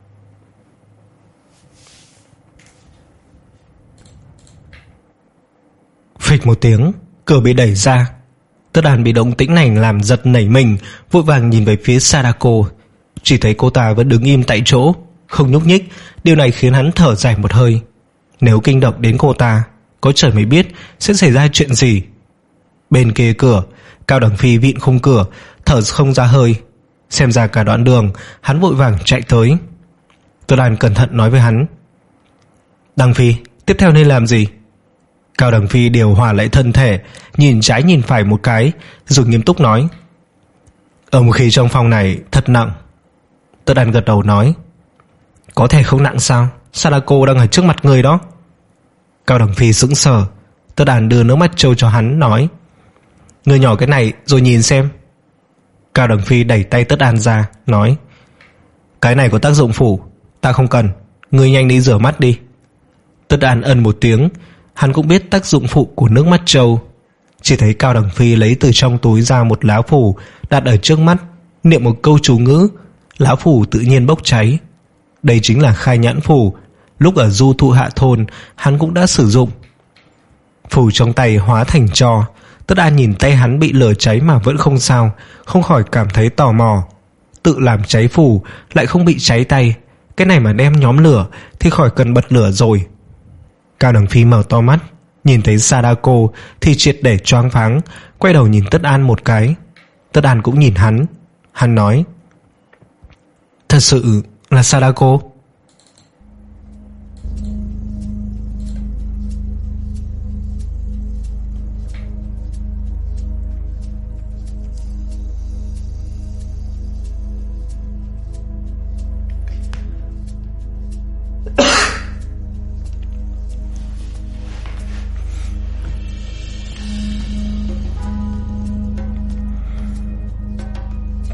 Phịch một tiếng, cửa bị đẩy ra. Tất An bị động tĩnh này làm giật nảy mình, vội vàng nhìn về phía Sadako. Chỉ thấy cô ta vẫn đứng im tại chỗ, không nhúc nhích. Điều này khiến hắn thở dài một hơi. Nếu kinh động đến cô ta, có trời mới biết sẽ xảy ra chuyện gì. Bên kia cửa, Cao Đằng Phi vịn khung cửa, thở không ra hơi. Xem ra cả đoạn đường hắn vội vàng chạy tới. Tất An cẩn thận nói với hắn: Đằng Phi, tiếp theo nên làm gì? Cao Đằng Phi điều hòa lại thân thể, nhìn trái nhìn phải một cái, rồi nghiêm túc nói: Âm khí trong phòng này thật nặng. Tất An gật đầu nói: Có thể không nặng sao? Sadako đang ở trước mặt người đó. Cao Đằng Phi sững sờ. Tất An đưa nước mắt trâu cho hắn, nói: Người nhỏ cái này rồi nhìn xem. Cao Đằng Phi đẩy tay Tất An ra, nói: Cái này có tác dụng phủ, ta không cần, người nhanh đi rửa mắt đi. Tất An ân một tiếng. Hắn cũng biết tác dụng phụ của nước mắt trâu. Chỉ thấy Cao Đằng Phi lấy từ trong túi ra một lá phủ, đặt ở trước mắt, niệm một câu chú ngữ. Lá phủ tự nhiên bốc cháy. Đây chính là khai nhãn phủ. Lúc ở du thụ hạ thôn hắn cũng đã sử dụng. Phủ trong tay hóa thành tro. Tất An nhìn tay hắn bị lửa cháy mà vẫn không sao, không khỏi cảm thấy tò mò. Tự làm cháy phủ lại không bị cháy tay, cái này mà đem nhóm lửa thì khỏi cần bật lửa rồi. Cao Đằng Phi mở to mắt, nhìn thấy Sadako thì triệt để choáng váng, quay đầu nhìn Tất An một cái. Tất An cũng nhìn hắn. Hắn nói: Thật sự là Sadako?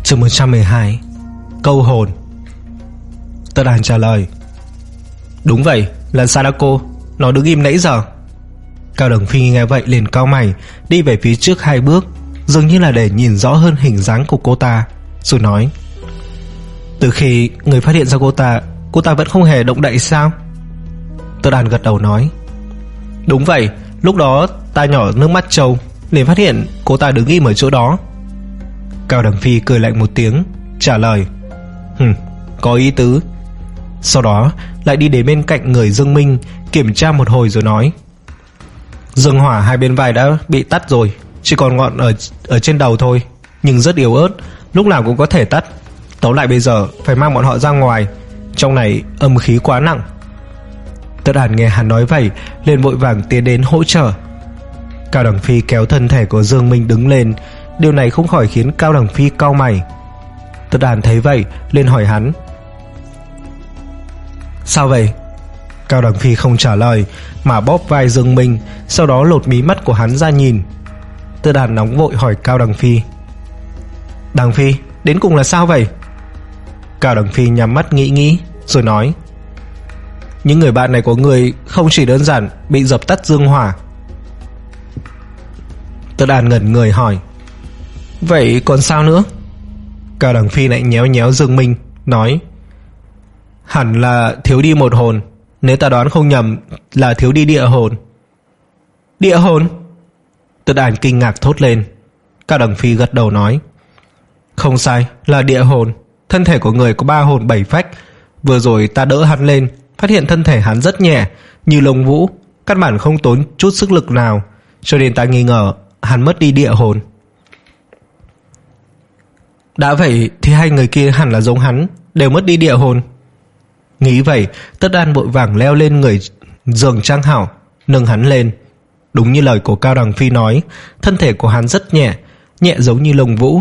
Chương một trăm mười hai. Câu hồn. Tất Đàn trả lời: Đúng vậy, là Sadako. Nó đứng im nãy giờ. Cao Đằng Phi nghe vậy liền cau mày, đi về phía trước hai bước, dường như là để nhìn rõ hơn hình dáng của cô ta, rồi nói: Từ khi người phát hiện ra cô ta, cô ta vẫn không hề động đậy sao? Tất Đàn gật đầu nói: Đúng vậy, lúc đó ta nhỏ nước mắt trâu, liền phát hiện cô ta đứng im ở chỗ đó. Cao Đằng Phi cười lạnh một tiếng, trả lời: Hừm, có ý tứ. Sau đó lại đi đến bên cạnh người Dương Minh, kiểm tra một hồi rồi nói: Dương hỏa hai bên vai đã bị tắt rồi, chỉ còn ngọn ở ở trên đầu thôi, nhưng rất yếu ớt, lúc nào cũng có thể tắt. Tóm lại bây giờ phải mang bọn họ ra ngoài, trong này âm khí quá nặng. Tất Đàn nghe hắn nói vậy liền vội vàng tiến đến hỗ trợ. Cao Đằng Phi kéo thân thể của Dương Minh đứng lên, điều này không khỏi khiến Cao Đằng Phi cau mày. Tất Đàn thấy vậy liền hỏi hắn: Sao vậy? Cao Đằng Phi không trả lời mà bóp vai Dương Minh, sau đó lột mí mắt của hắn ra nhìn. Tất Đàn nóng vội hỏi Cao Đằng Phi: Đằng Phi, đến cùng là sao vậy? Cao Đằng Phi nhắm mắt nghĩ nghĩ rồi nói: Những người bạn này của người không chỉ đơn giản bị dập tắt dương hỏa. Tất Đàn ngẩn người hỏi: Vậy còn sao nữa? Cao Đằng Phi lại nhéo nhéo Dương Minh, nói: Hẳn là thiếu đi một hồn, nếu ta đoán không nhầm là thiếu đi địa hồn. Địa hồn? Tất Đàn kinh ngạc thốt lên. Cao Đằng Phi gật đầu nói: Không sai, là địa hồn. Thân thể của người có ba hồn bảy phách. Vừa rồi ta đỡ hắn lên, phát hiện thân thể hắn rất nhẹ, như lông vũ, căn bản không tốn chút sức lực nào, cho nên ta nghi ngờ hắn mất đi địa hồn. Đã vậy thì hai người kia hẳn là giống hắn, đều mất đi địa hồn. Nghĩ vậy, Tất Đan vội vàng leo lên người giường Trang Hảo, nâng hắn lên. Đúng như lời của Cao Đằng Phi nói, thân thể của hắn rất nhẹ, nhẹ giống như lông vũ.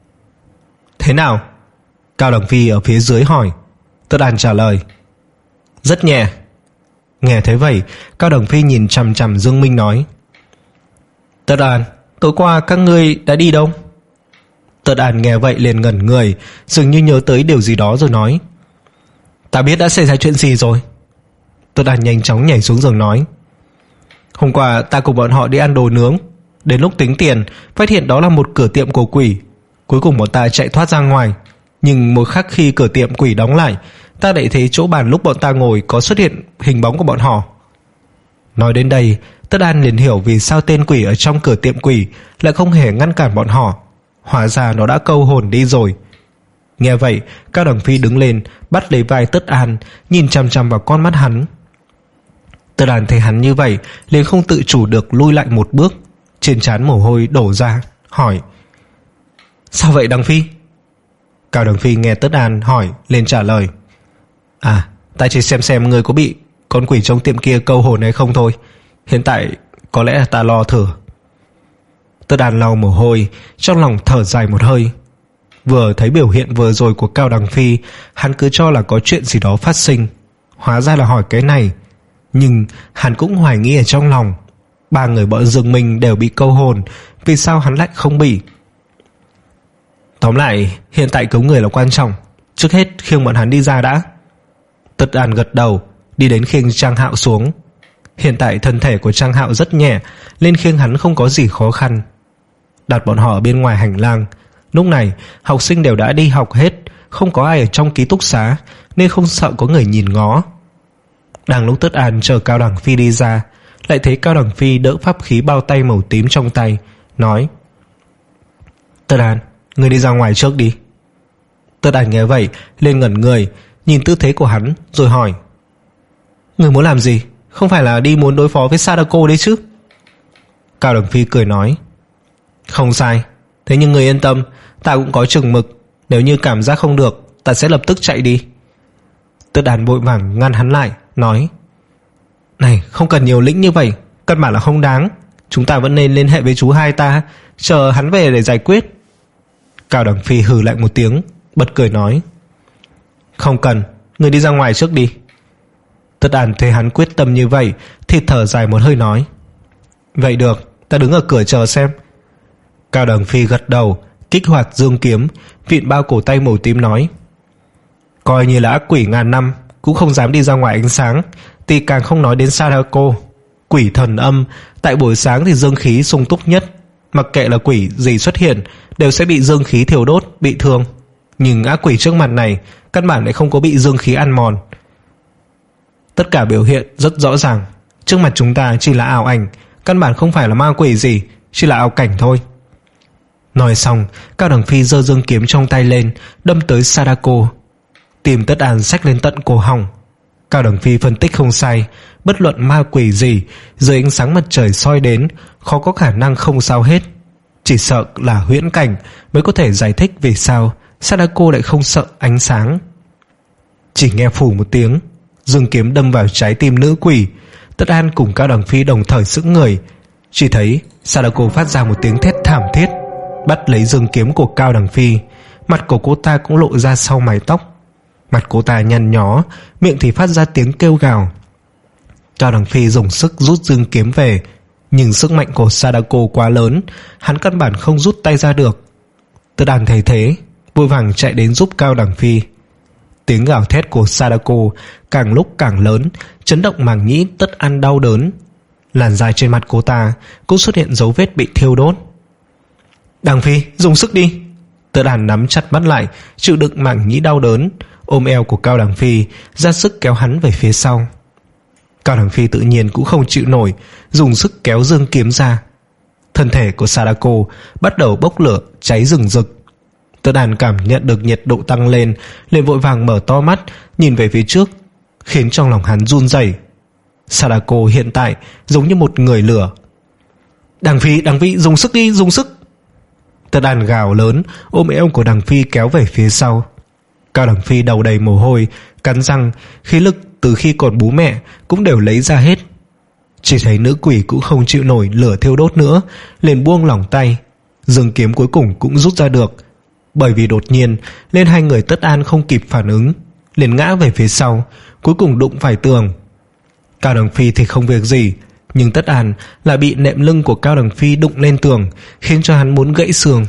Thế nào? Cao Đằng Phi ở phía dưới hỏi. Tất Đan trả lời: Rất nhẹ. Nghe thấy vậy, Cao Đằng Phi nhìn chằm chằm Dương Minh nói: Tất Đan, tối qua các ngươi đã đi đâu? Tất Đan nghe vậy liền ngẩn người, dường như nhớ tới điều gì đó rồi nói: Ta biết đã xảy ra chuyện gì rồi. Tất Đan nhanh chóng nhảy xuống giường nói: Hôm qua ta cùng bọn họ đi ăn đồ nướng, đến lúc tính tiền phát hiện đó là một cửa tiệm của quỷ. Cuối cùng bọn ta chạy thoát ra ngoài, nhưng một khắc khi cửa tiệm quỷ đóng lại, ta lại thấy chỗ bàn lúc bọn ta ngồi có xuất hiện hình bóng của bọn họ. Nói đến đây, Tất Đan liền hiểu vì sao tên quỷ ở trong cửa tiệm quỷ lại không hề ngăn cản bọn họ. Hóa ra nó đã câu hồn đi rồi. Nghe vậy, Cao Đằng Phi đứng lên, bắt lấy vai Tất An, nhìn chằm chằm vào con mắt hắn. Tất An thấy hắn như vậy, liền không tự chủ được lui lại một bước, trên trán mồ hôi đổ ra, hỏi: Sao vậy Đằng Phi? Cao Đằng Phi nghe Tất An hỏi liền trả lời: À, ta chỉ xem xem người có bị con quỷ trong tiệm kia câu hồn hay không thôi. Hiện tại có lẽ là ta lo thử. Tất An lau mồ hôi, trong lòng thở dài một hơi. Vừa thấy biểu hiện vừa rồi của Cao Đằng Phi, hắn cứ cho là có chuyện gì đó phát sinh, hóa ra là hỏi cái này. Nhưng hắn cũng hoài nghi ở trong lòng, ba người bọn Dương Minh đều bị câu hồn, vì sao hắn lại không bị? Tóm lại, hiện tại cứu người là quan trọng, trước hết khiêng bọn hắn đi ra đã. Tất An gật đầu, đi đến khiêng Trang Hạo xuống. Hiện tại thân thể của Trang Hạo rất nhẹ, nên khiêng hắn không có gì khó khăn. Đặt bọn họ ở bên ngoài hành lang. Lúc này học sinh đều đã đi học hết, không có ai ở trong ký túc xá, nên không sợ có người nhìn ngó. Đang lúc Tất An chờ Cao Đằng Phi đi ra, lại thấy Cao Đằng Phi đỡ pháp khí bao tay màu tím trong tay, nói: Tất An, người đi ra ngoài trước đi. Tất An nghe vậy lên ngẩn người, nhìn tư thế của hắn rồi hỏi: Người muốn làm gì? Không phải là đi muốn đối phó với Sadako đấy chứ? Cao Đằng Phi cười nói: Không sai, thế nhưng người yên tâm, ta cũng có chừng mực, nếu như cảm giác không được, ta sẽ lập tức chạy đi. Tất An vội vàng ngăn hắn lại, nói: Này, không cần nhiều lĩnh như vậy, căn bản là không đáng. Chúng ta vẫn nên liên hệ với chú hai ta, chờ hắn về để giải quyết. Cao Đằng Phi hừ lại một tiếng, bật cười nói: Không cần, người đi ra ngoài trước đi. Tất An thấy hắn quyết tâm như vậy thì thở dài một hơi nói: Vậy được, ta đứng ở cửa chờ xem. Cao Đằng Phi gật đầu, kích hoạt dương kiếm, vịn bao cổ tay màu tím nói: coi như là ác quỷ ngàn năm cũng không dám đi ra ngoài ánh sáng, thì càng không nói đến Sadako, quỷ thần âm. Tại buổi sáng thì dương khí sung túc nhất, mặc kệ là quỷ gì xuất hiện đều sẽ bị dương khí thiêu đốt, bị thương. Nhưng ác quỷ trước mặt này căn bản lại không có bị dương khí ăn mòn. Tất cả biểu hiện rất rõ ràng, trước mặt chúng ta chỉ là ảo ảnh, căn bản không phải là ma quỷ gì, chỉ là ảo cảnh thôi. Nói xong, Cao Đằng Phi giơ dương kiếm trong tay lên, đâm tới Sadako. Tim Tất An xách lên tận cổ họng. Cao Đằng Phi phân tích không sai, bất luận ma quỷ gì, dưới ánh sáng mặt trời soi đến, khó có khả năng không sao hết. Chỉ sợ là huyễn cảnh mới có thể giải thích vì sao Sadako lại không sợ ánh sáng. Chỉ nghe phù một tiếng, dương kiếm đâm vào trái tim nữ quỷ. Tất An cùng Cao Đằng Phi đồng thời sững người. Chỉ thấy Sadako phát ra một tiếng thét thảm thiết, bắt lấy dương kiếm của Cao Đằng Phi. Mặt của cô ta cũng lộ ra sau mái tóc. Mặt cô ta nhăn nhó, miệng thì phát ra tiếng kêu gào. Cao Đằng Phi dùng sức rút dương kiếm về, nhưng sức mạnh của Sadako quá lớn, hắn căn bản không rút tay ra được. Tất An thấy thế, vội vàng chạy đến giúp Cao Đằng Phi. Tiếng gào thét của Sadako càng lúc càng lớn, chấn động màng nhĩ Tất An đau đớn. Làn da trên mặt cô ta cũng xuất hiện dấu vết bị thiêu đốt. Đằng Phi, dùng sức đi. Tất An nắm chặt mắt lại, chịu đựng màng nhĩ đau đớn, ôm eo của Cao Đằng Phi, ra sức kéo hắn về phía sau. Cao Đằng Phi tự nhiên cũng không chịu nổi, dùng sức kéo dương kiếm ra. Thân thể của Sadako bắt đầu bốc lửa cháy rừng rực. Tất An cảm nhận được nhiệt độ tăng lên, liền vội vàng mở to mắt nhìn về phía trước, khiến trong lòng hắn run rẩy. Sadako hiện tại giống như một người lửa. Đằng Phi, Đằng Phi, dùng sức đi, dùng sức. Tất An gào lớn, ôm eo của Đằng Phi kéo về phía sau. Cao Đằng Phi đầu đầy mồ hôi, cắn răng, khí lực từ khi còn bú mẹ cũng đều lấy ra hết. Chỉ thấy nữ quỷ cũng không chịu nổi lửa thiêu đốt nữa, liền buông lỏng tay. Dương kiếm cuối cùng cũng rút ra được, bởi vì đột nhiên lên hai người Tất An không kịp phản ứng, liền ngã về phía sau, cuối cùng đụng phải tường. Cao Đằng Phi thì không việc gì, nhưng Tất An là bị nệm lưng của Cao Đằng Phi đụng lên tường, khiến cho hắn muốn gãy xương.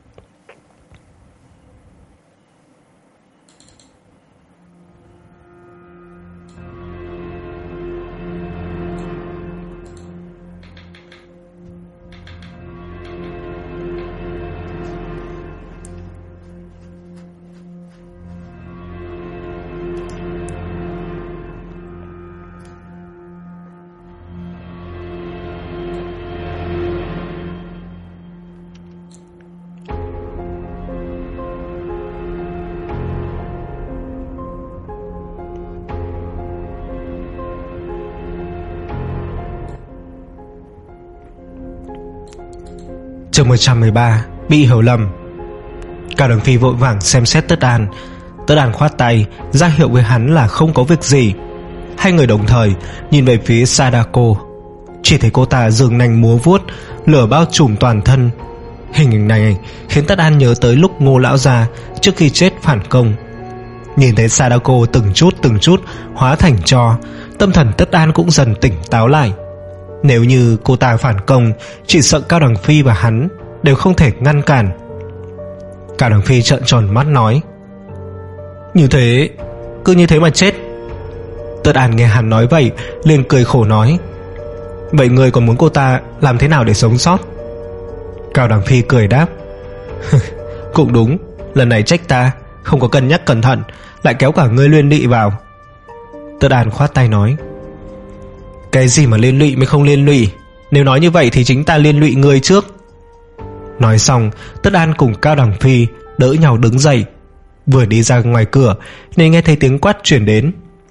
Chương một trăm mười ba, bị hiểu lầm. Cao Đằng Phi vội vàng xem xét Tất An. Tất An khoát tay ra hiệu với hắn là không có việc gì. Hai người đồng thời nhìn về phía Sadako. Chỉ thấy cô ta giương nanh múa vuốt, lửa bao trùm toàn thân. Hình ảnh này khiến Tất An nhớ tới lúc Ngô lão già trước khi chết phản công. Nhìn thấy Sadako từng chút từng chút hóa thành tro, tâm thần Tất An cũng dần tỉnh táo lại. Nếu như cô ta phản công, chỉ sợ Cao Đằng Phi và hắn đều không thể ngăn cản. Cao Đằng Phi trợn tròn mắt nói: như thế, cứ như thế mà chết. Tất An nghe hắn nói vậy liền cười khổ nói: vậy ngươi còn muốn cô ta làm thế nào để sống sót? Cao Đằng Phi cười đáp: cũng đúng, lần này trách ta không có cân nhắc cẩn thận, lại kéo cả ngươi liên lụy vào. Tất An khoát tay nói: cái gì mà liên lụy mới không liên lụy, nếu nói như vậy thì chính ta liên lụy ngươi trước. Nói xong, Tất An cùng Cao Đằng Phi đỡ nhau đứng dậy. Vừa đi ra ngoài cửa nên nghe thấy tiếng quát truyền đến: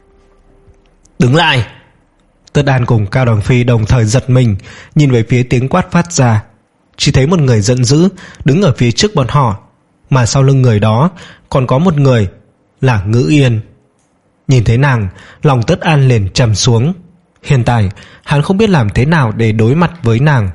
đứng lại. Tất An cùng Cao Đằng Phi đồng thời giật mình, nhìn về phía tiếng quát phát ra. Chỉ thấy một người giận dữ đứng ở phía trước bọn họ, mà sau lưng người đó còn có một người, là Ngữ Yên. Nhìn thấy nàng, lòng Tất An liền trầm xuống. Hiện tại hắn không biết làm thế nào để đối mặt với nàng.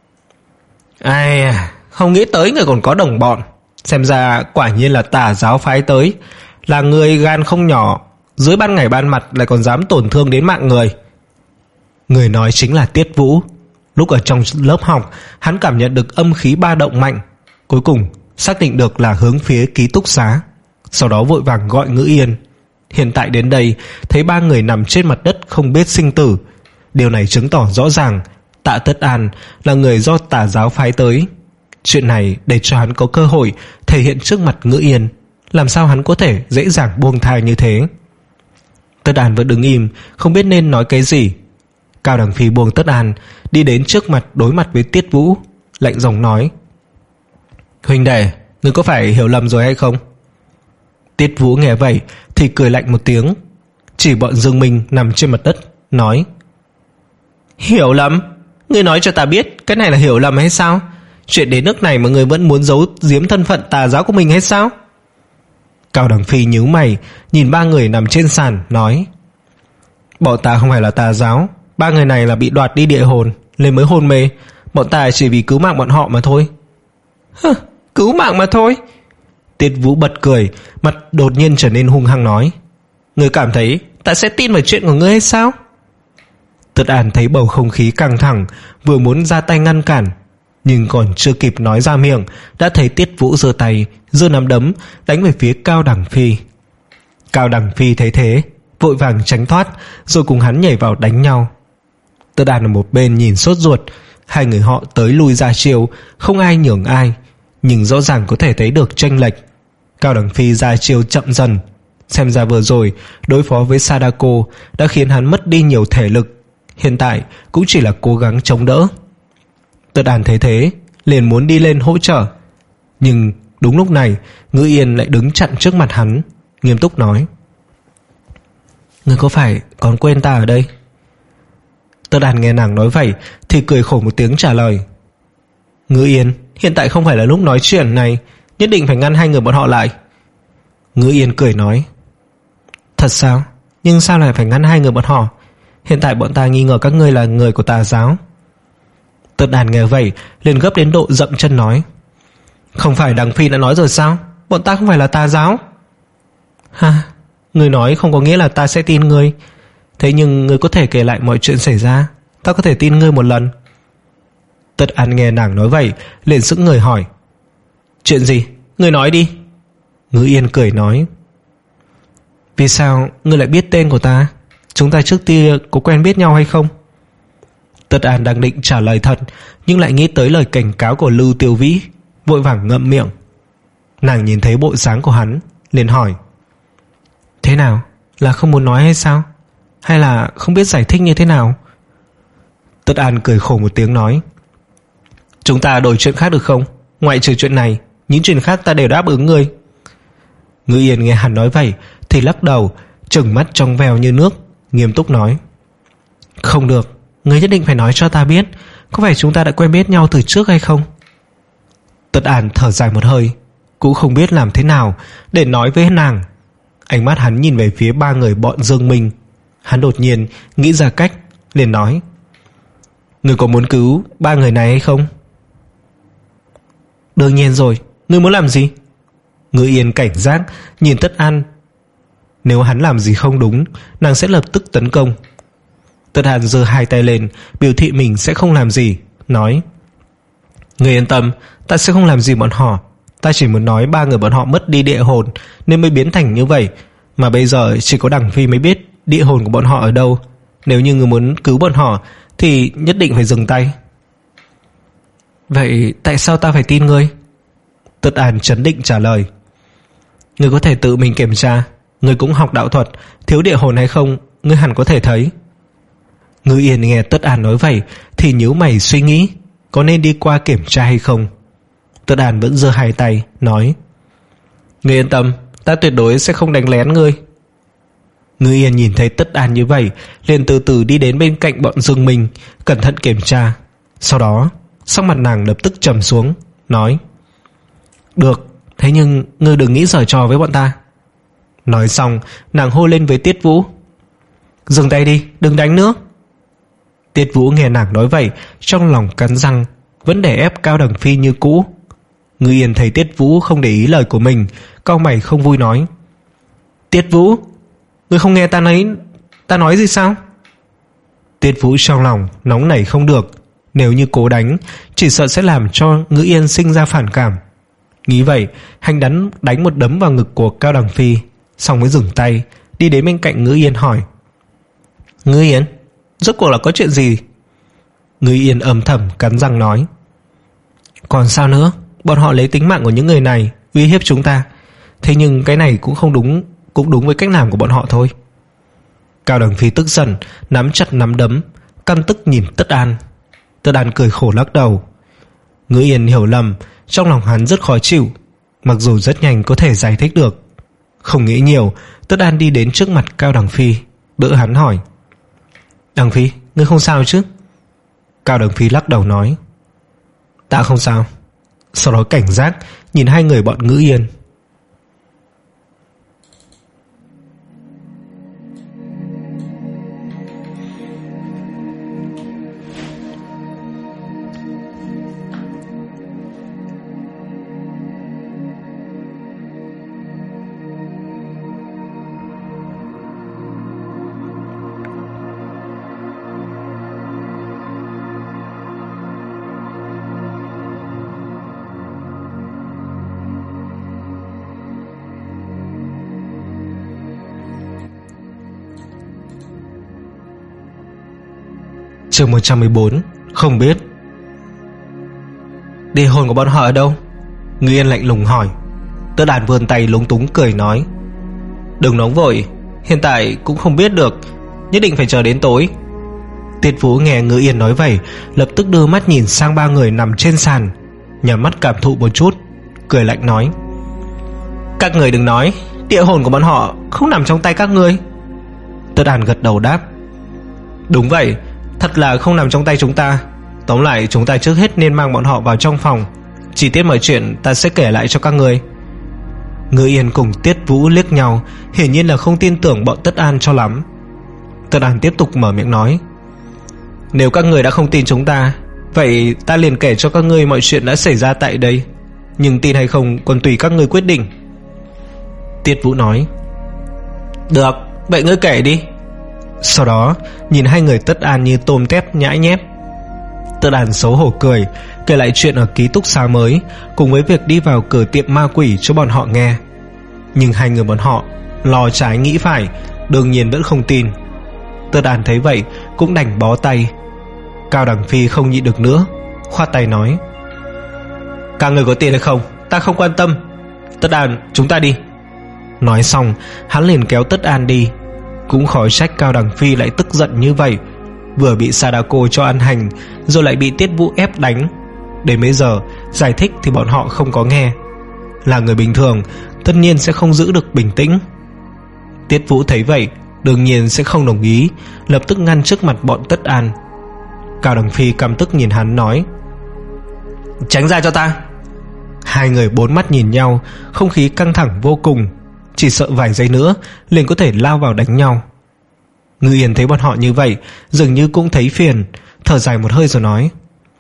Ai à, không nghĩ tới người còn có đồng bọn. Xem ra quả nhiên là Tà giáo phái tới, là người gan không nhỏ, dưới ban ngày ban mặt lại còn dám tổn thương đến mạng người. Người nói chính là Tiết Vũ. Lúc ở trong lớp học, hắn cảm nhận được âm khí ba động mạnh, cuối cùng xác định được là hướng phía ký túc xá, sau đó vội vàng gọi Ngữ Yên. Hiện tại đến đây thấy ba người nằm trên mặt đất không biết sinh tử. Điều này chứng tỏ rõ ràng Tạ Tất An là người do tà giáo phái tới. Chuyện này để cho hắn có cơ hội thể hiện trước mặt Ngữ Yên, làm sao hắn có thể dễ dàng buông tha như thế. Tất An vẫn đứng im, không biết nên nói cái gì. Cao Đằng Phi buông Tất An, đi đến trước mặt đối mặt với Tiết Vũ, lạnh giọng nói: Huynh đệ, ngươi có phải hiểu lầm rồi hay không? Tiết Vũ nghe vậy thì cười lạnh một tiếng, chỉ bọn Dương Minh nằm trên mặt đất, nói: Hiểu lầm? Ngươi nói cho ta biết cái này là hiểu lầm hay sao? Chuyện đến nước này mà ngươi vẫn muốn giấu giếm thân phận tà giáo của mình hay sao? Cao Đằng Phi nhíu mày, nhìn ba người nằm trên sàn, nói: Bọn ta không phải là tà giáo, ba người này là bị đoạt đi địa hồn nên mới hôn mê. Bọn ta chỉ vì cứu mạng bọn họ mà thôi. Hừ, cứu mạng mà thôi. Tiết Vũ bật cười, mặt đột nhiên trở nên hung hăng, nói: Ngươi cảm thấy ta sẽ tin vào chuyện của ngươi hay sao? Tất An thấy bầu không khí căng thẳng, vừa muốn ra tay ngăn cản, nhưng còn chưa kịp nói ra miệng đã thấy Tiết Vũ giơ tay, giơ nắm đấm đánh về phía Cao Đằng Phi. Cao Đằng Phi thấy thế vội vàng tránh thoát, rồi cùng hắn nhảy vào đánh nhau. Tất An ở một bên nhìn sốt ruột. Hai người họ tới lui ra chiêu, không ai nhường ai, nhưng rõ ràng có thể thấy được chênh lệch. Cao Đằng Phi ra chiêu chậm dần, xem ra vừa rồi đối phó với Sadako đã khiến hắn mất đi nhiều thể lực, hiện tại cũng chỉ là cố gắng chống đỡ. Tất An thấy thế liền muốn đi lên hỗ trợ, nhưng đúng lúc này Ngữ Yên lại đứng chặn trước mặt hắn, nghiêm túc nói: Ngươi có phải còn quên ta ở đây? Tất An nghe nàng nói vậy thì cười khổ một tiếng trả lời: Ngữ Yên, hiện tại không phải là lúc nói chuyện này, nhất định phải ngăn hai người bọn họ lại. Ngữ Yên cười nói: Thật sao? Nhưng sao lại phải ngăn hai người bọn họ? Hiện tại bọn ta nghi ngờ các ngươi là người của tà giáo. Tất An nghe vậy liền gấp đến độ dậm chân nói: Không phải Đằng Phi đã nói rồi sao? Bọn ta không phải là tà giáo. Ha, ngươi nói không có nghĩa là ta sẽ tin ngươi. Thế nhưng ngươi có thể kể lại mọi chuyện xảy ra, ta có thể tin ngươi một lần. Tất An nghe nàng nói vậy liền sững người hỏi: Chuyện gì? Ngươi nói đi. Ngữ Yên cười nói: Vì sao ngươi lại biết tên của ta? Chúng ta trước kia có quen biết nhau hay không? Tất An đang định trả lời thật, nhưng lại nghĩ tới lời cảnh cáo của Lưu Tiêu Vĩ, vội vàng ngậm miệng. Nàng nhìn thấy bộ dáng của hắn liền hỏi: Thế nào? Là không muốn nói hay sao? Hay là không biết giải thích như thế nào? Tất An cười khổ một tiếng nói: Chúng ta đổi chuyện khác được không? Ngoại trừ chuyện này, những chuyện khác ta đều đáp ứng ngươi. Ngữ Yên nghe hắn nói vậy thì lắc đầu, trừng mắt trong veo như nước, nghiêm túc nói: Không được, ngươi nhất định phải nói cho ta biết, có phải chúng ta đã quen biết nhau từ trước hay không? Tất An thở dài một hơi, cũng không biết làm thế nào để nói với nàng. Ánh mắt hắn nhìn về phía ba người bọn Dương Minh. Hắn đột nhiên nghĩ ra cách, liền nói: Ngươi có muốn cứu ba người này hay không? Đương nhiên rồi, ngươi muốn làm gì? Ngữ Yên cảnh giác nhìn Tất An. Nếu hắn làm gì không đúng, nàng sẽ lập tức tấn công. Tất An giơ hai tay lên biểu thị mình sẽ không làm gì, nói: Ngươi yên tâm, ta sẽ không làm gì bọn họ. Ta chỉ muốn nói ba người bọn họ mất đi địa hồn nên mới biến thành như vậy, mà bây giờ chỉ có Đằng Phi mới biết địa hồn của bọn họ ở đâu. Nếu như ngươi muốn cứu bọn họ thì nhất định phải dừng tay. Vậy tại sao ta phải tin ngươi? Tất An trấn định trả lời: Ngươi có thể tự mình kiểm tra, ngươi cũng học đạo thuật, thiếu địa hồn hay không ngươi hẳn có thể thấy. Ngữ Yên nghe Tất An nói vậy thì nhíu mày suy nghĩ có nên đi qua kiểm tra hay không. Tất An vẫn giơ hai tay nói: Ngươi yên tâm, ta tuyệt đối sẽ không đánh lén ngươi. Ngữ Yên nhìn thấy Tất An như vậy liền từ từ đi đến bên cạnh bọn Dương Minh, cẩn thận kiểm tra. Sau đó sắc mặt nàng lập tức trầm xuống, nói: Được, thế nhưng ngươi đừng nghĩ giở trò với bọn ta. Nói xong nàng hô lên với Tiết Vũ: Dừng tay đi, đừng đánh nữa. Tiết Vũ nghe nàng nói vậy trong lòng cắn răng, vẫn để ép Cao Đằng Phi như cũ. Ngữ Yên thấy Tiết Vũ không để ý lời của mình, cau mày không vui nói: Tiết Vũ, ngươi không nghe ta nói ta nói gì sao? Tiết Vũ trong lòng nóng nảy không được, nếu như cố đánh chỉ sợ sẽ làm cho Ngữ Yên sinh ra phản cảm. Nghĩ vậy, hắn đánh, đánh một đấm vào ngực của Cao Đằng Phi, xong mới dừng tay, đi đến bên cạnh Ngữ Yên hỏi: Ngữ Yên, rốt cuộc là có chuyện gì? Ngữ Yên âm thầm cắn răng nói: Còn sao nữa, bọn họ lấy tính mạng của những người này uy hiếp chúng ta. Thế nhưng cái này cũng không đúng, cũng đúng với cách làm của bọn họ thôi. Cao Đằng Phi tức giận, nắm chặt nắm đấm, căm tức nhìn Tất An. Tất An cười khổ lắc đầu. Ngữ Yên hiểu lầm, trong lòng hắn rất khó chịu, mặc dù rất nhanh có thể giải thích được. Không nghĩ nhiều, Tất An đi đến trước mặt Cao Đằng Phi, đỡ hắn hỏi: Đằng Phi, ngươi không sao chứ? Cao Đằng Phi lắc đầu nói: Ta không sao. Sau đó cảnh giác nhìn hai người bọn Ngữ Yên. Chương một trăm mười bốn. Không biết. Địa hồn của bọn họ ở đâu? Ngữ Yên lạnh lùng hỏi. Tất Đàn vươn tay lúng túng cười nói: Đừng nóng vội, hiện tại cũng không biết được, nhất định phải chờ đến tối. Tiết Vũ nghe Ngữ Yên nói vậy, lập tức đưa mắt nhìn sang ba người nằm trên sàn, nhắm mắt cảm thụ một chút, cười lạnh nói: Các người đừng nói, địa hồn của bọn họ không nằm trong tay các ngươi. Tất Đàn gật đầu đáp: Đúng vậy, thật là không nằm trong tay chúng ta. Tóm lại chúng ta trước hết nên mang bọn họ vào trong phòng, chi tiết mọi chuyện ta sẽ kể lại cho các ngươi. Ngữ Yên cùng Tiết Vũ liếc nhau, hiển nhiên là không tin tưởng bọn Tất An cho lắm. Tất An tiếp tục mở miệng nói: Nếu các người đã không tin chúng ta, vậy ta liền kể cho các ngươi mọi chuyện đã xảy ra tại đây, nhưng tin hay không còn tùy các ngươi quyết định. Tiết Vũ nói: Được, vậy ngươi kể đi. Sau đó nhìn hai người Tất An như tôm tép nhãi nhép. Tất An xấu hổ cười, kể lại chuyện ở ký túc xá mới, cùng với việc đi vào cửa tiệm ma quỷ cho bọn họ nghe. Nhưng hai người bọn họ lo trái nghĩ phải, đương nhiên vẫn không tin. Tất An thấy vậy cũng đành bó tay. Cao Đằng Phi không nhịn được nữa, khoát tay nói: Các người có tiền hay không ta không quan tâm. Tất An, chúng ta đi. Nói xong hắn liền kéo Tất An đi. Cũng khó trách Cao Đằng Phi lại tức giận như vậy, vừa bị Sadako cho ăn hành, rồi lại bị Tiết Vũ ép đánh. Đến bây giờ giải thích thì bọn họ không có nghe. Là người bình thường tất nhiên sẽ không giữ được bình tĩnh. Tiết Vũ thấy vậy đương nhiên sẽ không đồng ý, lập tức ngăn trước mặt bọn Tất An. Cao Đằng Phi căm tức nhìn hắn nói: Tránh ra cho ta. Hai người bốn mắt nhìn nhau, không khí căng thẳng vô cùng, chỉ sợ vài giây nữa liền có thể lao vào đánh nhau. Ngữ Yên thấy bọn họ như vậy dường như cũng thấy phiền, thở dài một hơi rồi nói: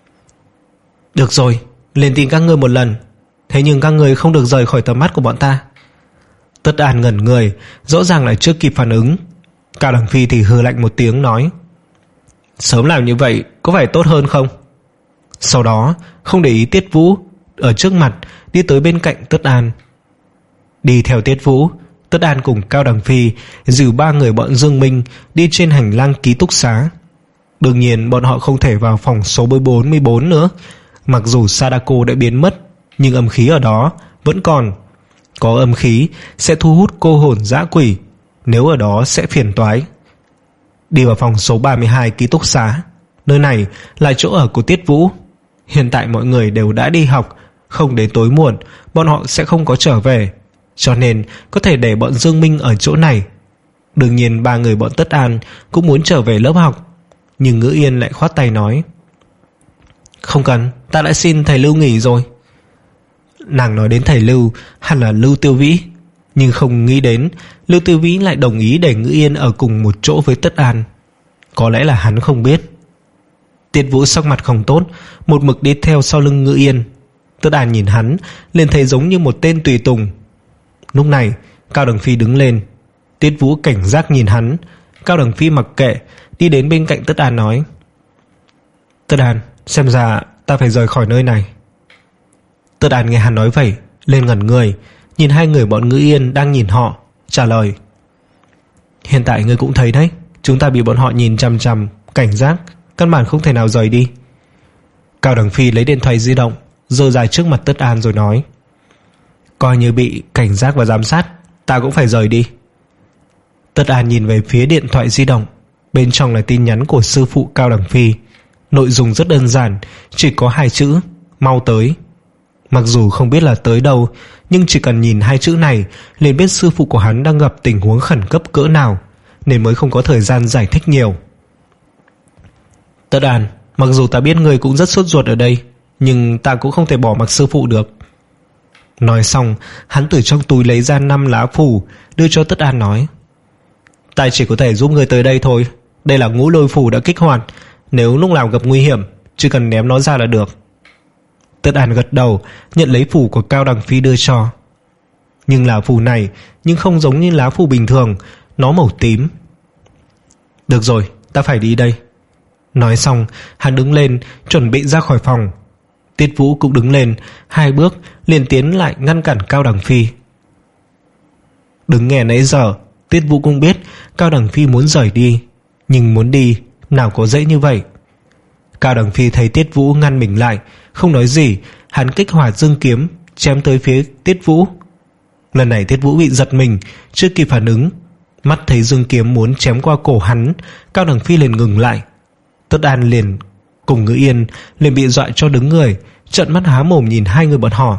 Được rồi, lên tin các ngươi một lần, thế nhưng các ngươi không được rời khỏi tầm mắt của bọn ta. Tất An ngẩn người, rõ ràng là chưa kịp phản ứng. Cao Đằng Phi thì hừ lạnh một tiếng nói: Sớm làm như vậy có phải tốt hơn không? Sau đó không để ý Tiết Vũ, ở trước mặt đi tới bên cạnh Tất An. Đi theo Tiết Vũ, Tất An cùng Cao Đằng Phi dìu ba người bọn Dương Minh đi trên hành lang ký túc xá. Đương nhiên bọn họ không thể vào phòng số bốn mươi bốn nữa. Mặc dù Sadako đã biến mất, nhưng âm khí ở đó vẫn còn. Có âm khí sẽ thu hút cô hồn dã quỷ, nếu ở đó sẽ phiền toái. Đi vào phòng số ba mươi hai ký túc xá. Nơi này là chỗ ở của Tiết Vũ. Hiện tại mọi người đều đã đi học, không đến tối muộn bọn họ sẽ không có trở về, cho nên có thể để bọn Dương Minh ở chỗ này. Đương nhiên ba người bọn Tất An cũng muốn trở về lớp học, nhưng Ngữ Yên lại khoát tay nói: Không cần, ta đã xin thầy Lưu nghỉ rồi. Nàng nói đến thầy Lưu hẳn là Lưu Tiêu Vĩ, nhưng không nghĩ đến Lưu Tiêu Vĩ lại đồng ý để Ngữ Yên ở cùng một chỗ với Tất An. Có lẽ là hắn không biết. Tiết Vũ sắc mặt không tốt, một mực đi theo sau lưng Ngữ Yên. Tất An nhìn hắn liền thấy giống như một tên tùy tùng. Lúc này Cao Đằng Phi đứng lên. Tiết Vũ cảnh giác nhìn hắn. Cao Đằng Phi mặc kệ, đi đến bên cạnh Tất An nói: Tất An, xem ra ta phải rời khỏi nơi này. Tất An nghe hắn nói vậy lên ngẩn người, nhìn hai người bọn Ngữ Yên đang nhìn họ, trả lời: Hiện tại ngươi cũng thấy đấy, chúng ta bị bọn họ nhìn chằm chằm, cảnh giác, căn bản không thể nào rời đi. Cao Đằng Phi lấy điện thoại di động giơ dài trước mặt Tất An rồi nói: Coi như bị cảnh giác và giám sát, ta cũng phải rời đi. Tất An nhìn về phía điện thoại di động. Bên trong là tin nhắn của sư phụ Cao Đằng Phi. Nội dung rất đơn giản, chỉ có hai chữ: mau tới. Mặc dù không biết là tới đâu, nhưng chỉ cần nhìn hai chữ này liền biết sư phụ của hắn đang gặp tình huống khẩn cấp cỡ nào, nên mới không có thời gian giải thích nhiều. Tất An, mặc dù ta biết người cũng rất sốt ruột ở đây, nhưng ta cũng không thể bỏ mặc sư phụ được. Nói xong, hắn từ trong túi lấy ra năm lá phù đưa cho Tất An, nói: Ta chỉ có thể giúp người tới đây thôi. Đây là ngũ lôi phù đã kích hoạt, nếu lúc nào gặp nguy hiểm chỉ cần ném nó ra là được. Tất An gật đầu, nhận lấy phù của Cao Đằng Phi đưa cho. Nhưng lá phù này nhưng không giống như lá phù bình thường, nó màu tím. Được rồi, ta phải đi đây. Nói xong, hắn đứng lên chuẩn bị ra khỏi phòng. Tiết Vũ cũng đứng lên, hai bước liền tiến lại ngăn cản Cao Đằng Phi. Đứng nghe nãy giờ, Tiết Vũ cũng biết Cao Đằng Phi muốn rời đi, nhưng muốn đi nào có dễ như vậy. Cao Đằng Phi thấy Tiết Vũ ngăn mình lại, không nói gì, hắn kích hoạt dương kiếm chém tới phía Tiết Vũ. Lần này Tiết Vũ bị giật mình, chưa kịp phản ứng, mắt thấy dương kiếm muốn chém qua cổ hắn, Cao Đằng Phi liền ngừng lại. Tất An liền cùng Ngữ Yên liền bị dọa cho đứng người, trợn mắt há mồm nhìn hai người bọn họ.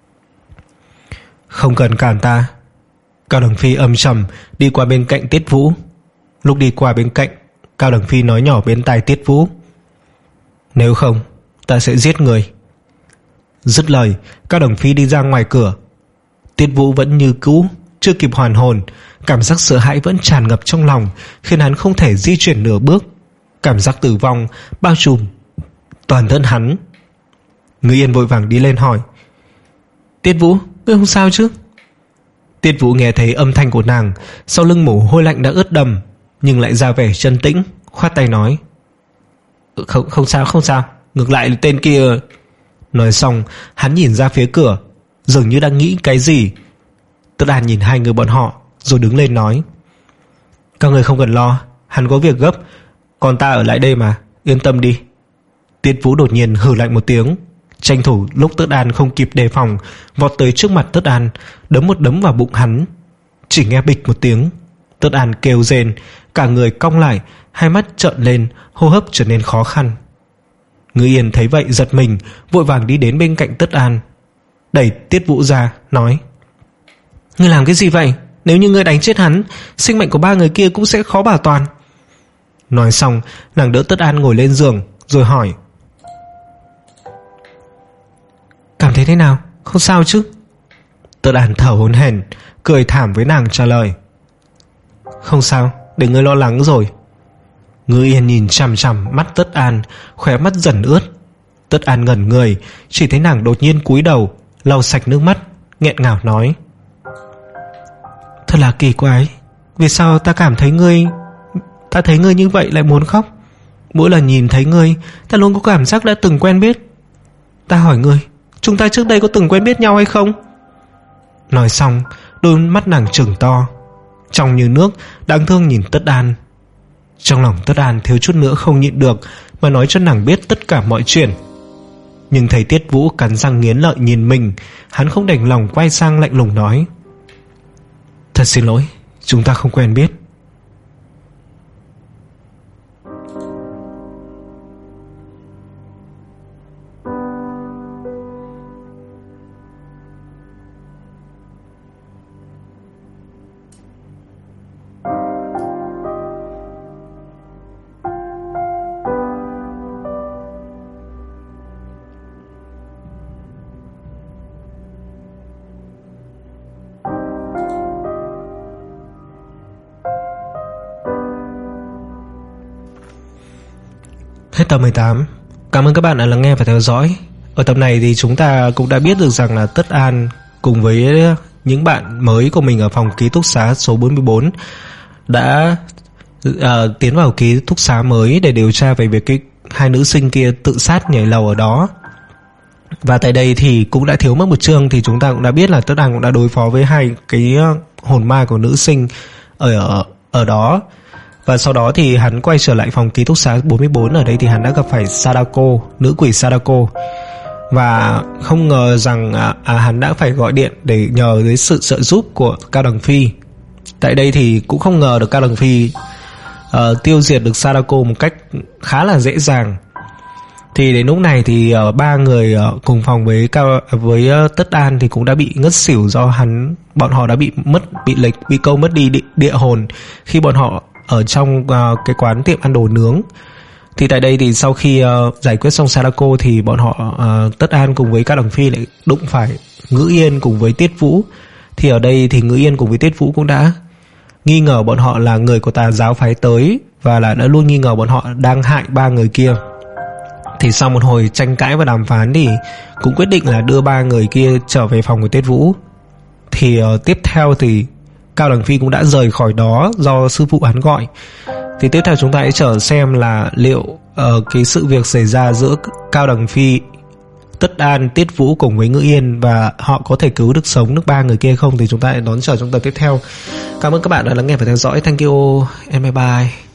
Không cần cản ta. Cao Đằng Phi âm trầm đi qua bên cạnh Tiết Vũ. Lúc đi qua bên cạnh, Cao Đằng Phi nói nhỏ bên tai Tiết Vũ: Nếu không, ta sẽ giết người. Dứt lời, Cao Đằng Phi đi ra ngoài cửa. Tiết Vũ vẫn như cũ, chưa kịp hoàn hồn, cảm giác sợ hãi vẫn tràn ngập trong lòng, khiến hắn không thể di chuyển nửa bước. Cảm giác tử vong bao trùm toàn thân hắn. Ngữ Yên vội vàng đi lên hỏi: Tiết Vũ, ngươi không sao chứ? Tiết Vũ nghe thấy âm thanh của nàng, sau lưng mồ hôi lạnh đã ướt đầm, nhưng lại ra vẻ trấn tĩnh, khoát tay nói: Không, không sao, không sao. Ngược lại tên kia... Nói xong, hắn nhìn ra phía cửa, dường như đang nghĩ cái gì. Tất An nhìn hai người bọn họ rồi đứng lên nói: Các người không cần lo, hắn có việc gấp, còn ta ở lại đây mà, yên tâm đi. Tiết Vũ đột nhiên hừ lạnh một tiếng, tranh thủ lúc Tất An không kịp đề phòng, vọt tới trước mặt Tất An, đấm một đấm vào bụng hắn. Chỉ nghe bịch một tiếng, Tất An kêu rên, cả người cong lại, hai mắt trợn lên, hô hấp trở nên khó khăn. Ngữ Yên thấy vậy giật mình, vội vàng đi đến bên cạnh Tất An, đẩy Tiết Vũ ra, nói: Ngươi làm cái gì vậy? Nếu như ngươi đánh chết hắn, sinh mệnh của ba người kia cũng sẽ khó bảo toàn. Nói xong, nàng đỡ Tất An ngồi lên giường, rồi hỏi: Cảm thấy thế nào? Không sao chứ? Tất An thở hổn hển, cười thảm với nàng trả lời: Không sao, để ngươi lo lắng rồi. Ngữ Yên nhìn chằm chằm mắt Tất An, khóe mắt dần ướt. Tất An ngẩn người, chỉ thấy nàng đột nhiên cúi đầu, lau sạch nước mắt, nghẹn ngào nói: Thật là kỳ quái, vì sao ta cảm thấy ngươi Ta thấy ngươi như vậy lại muốn khóc. Mỗi lần nhìn thấy ngươi, ta luôn có cảm giác đã từng quen biết. Ta hỏi ngươi, chúng ta trước đây có từng quen biết nhau hay không? Nói xong, đôi mắt nàng trừng to, trong như nước, đáng thương nhìn Tất An. Trong lòng Tất An thiếu chút nữa không nhịn được mà nói cho nàng biết tất cả mọi chuyện. Nhưng thấy Tiết Vũ cắn răng nghiến lợi nhìn mình, hắn không đành lòng quay sang lạnh lùng nói: Thật xin lỗi, chúng ta không quen biết. Hết tập mười tám. Cảm ơn các bạn đã lắng nghe và theo dõi. Ở tập này thì chúng ta cũng đã biết được rằng là Tất An cùng với những bạn mới của mình ở phòng ký túc xá số bốn mươi bốn đã uh, tiến vào ký túc xá mới để điều tra về việc cái hai nữ sinh kia tự sát nhảy lầu ở đó. Và tại đây thì cũng đã thiếu mất một chương, thì chúng ta cũng đã biết là Tất Đàn cũng đã đối phó với hai cái hồn ma của nữ sinh ở ở, ở đó. Và sau đó thì hắn quay trở lại phòng ký túc xá bốn mươi bốn. Ở đây thì hắn đã gặp phải Sadako, nữ quỷ Sadako. Và không ngờ rằng à, à, hắn đã phải gọi điện để nhờ tới sự trợ giúp của Cao Đằng Phi. Tại đây thì cũng không ngờ được Cao Đằng Phi uh, tiêu diệt được Sadako một cách khá là dễ dàng. Thì đến lúc này thì uh, ba người uh, cùng phòng với Cao, với uh, Tất An thì cũng đã bị ngất xỉu do hắn bọn họ đã bị mất bị lệch bị câu mất đi địa, địa hồn khi bọn họ ở trong uh, cái quán tiệm ăn đồ nướng. Thì tại đây thì sau khi uh, giải quyết xong Sadako thì bọn họ uh, Tất An cùng với Cao Đằng Phi lại đụng phải Ngữ Yên cùng với Tiết Vũ. Thì ở đây thì Ngữ Yên cùng với Tiết Vũ cũng đã nghi ngờ bọn họ là người của tà giáo phái tới, và là đã luôn nghi ngờ bọn họ đang hại ba người kia. Thì sau một hồi tranh cãi và đàm phán thì cũng quyết định là đưa ba người kia trở về phòng của Tiết Vũ. Thì uh, tiếp theo thì Cao Đằng Phi cũng đã rời khỏi đó do sư phụ hắn gọi. Thì tiếp theo chúng ta hãy chờ xem là liệu uh, cái sự việc xảy ra giữa Cao Đằng Phi, Tất An, Tiết Vũ cùng với Ngữ Yên, và họ có thể cứu được sống được ba người kia không, thì chúng ta hãy đón chờ trong tập tiếp theo. Cảm ơn các bạn đã lắng nghe và theo dõi. Thank you and bye bye.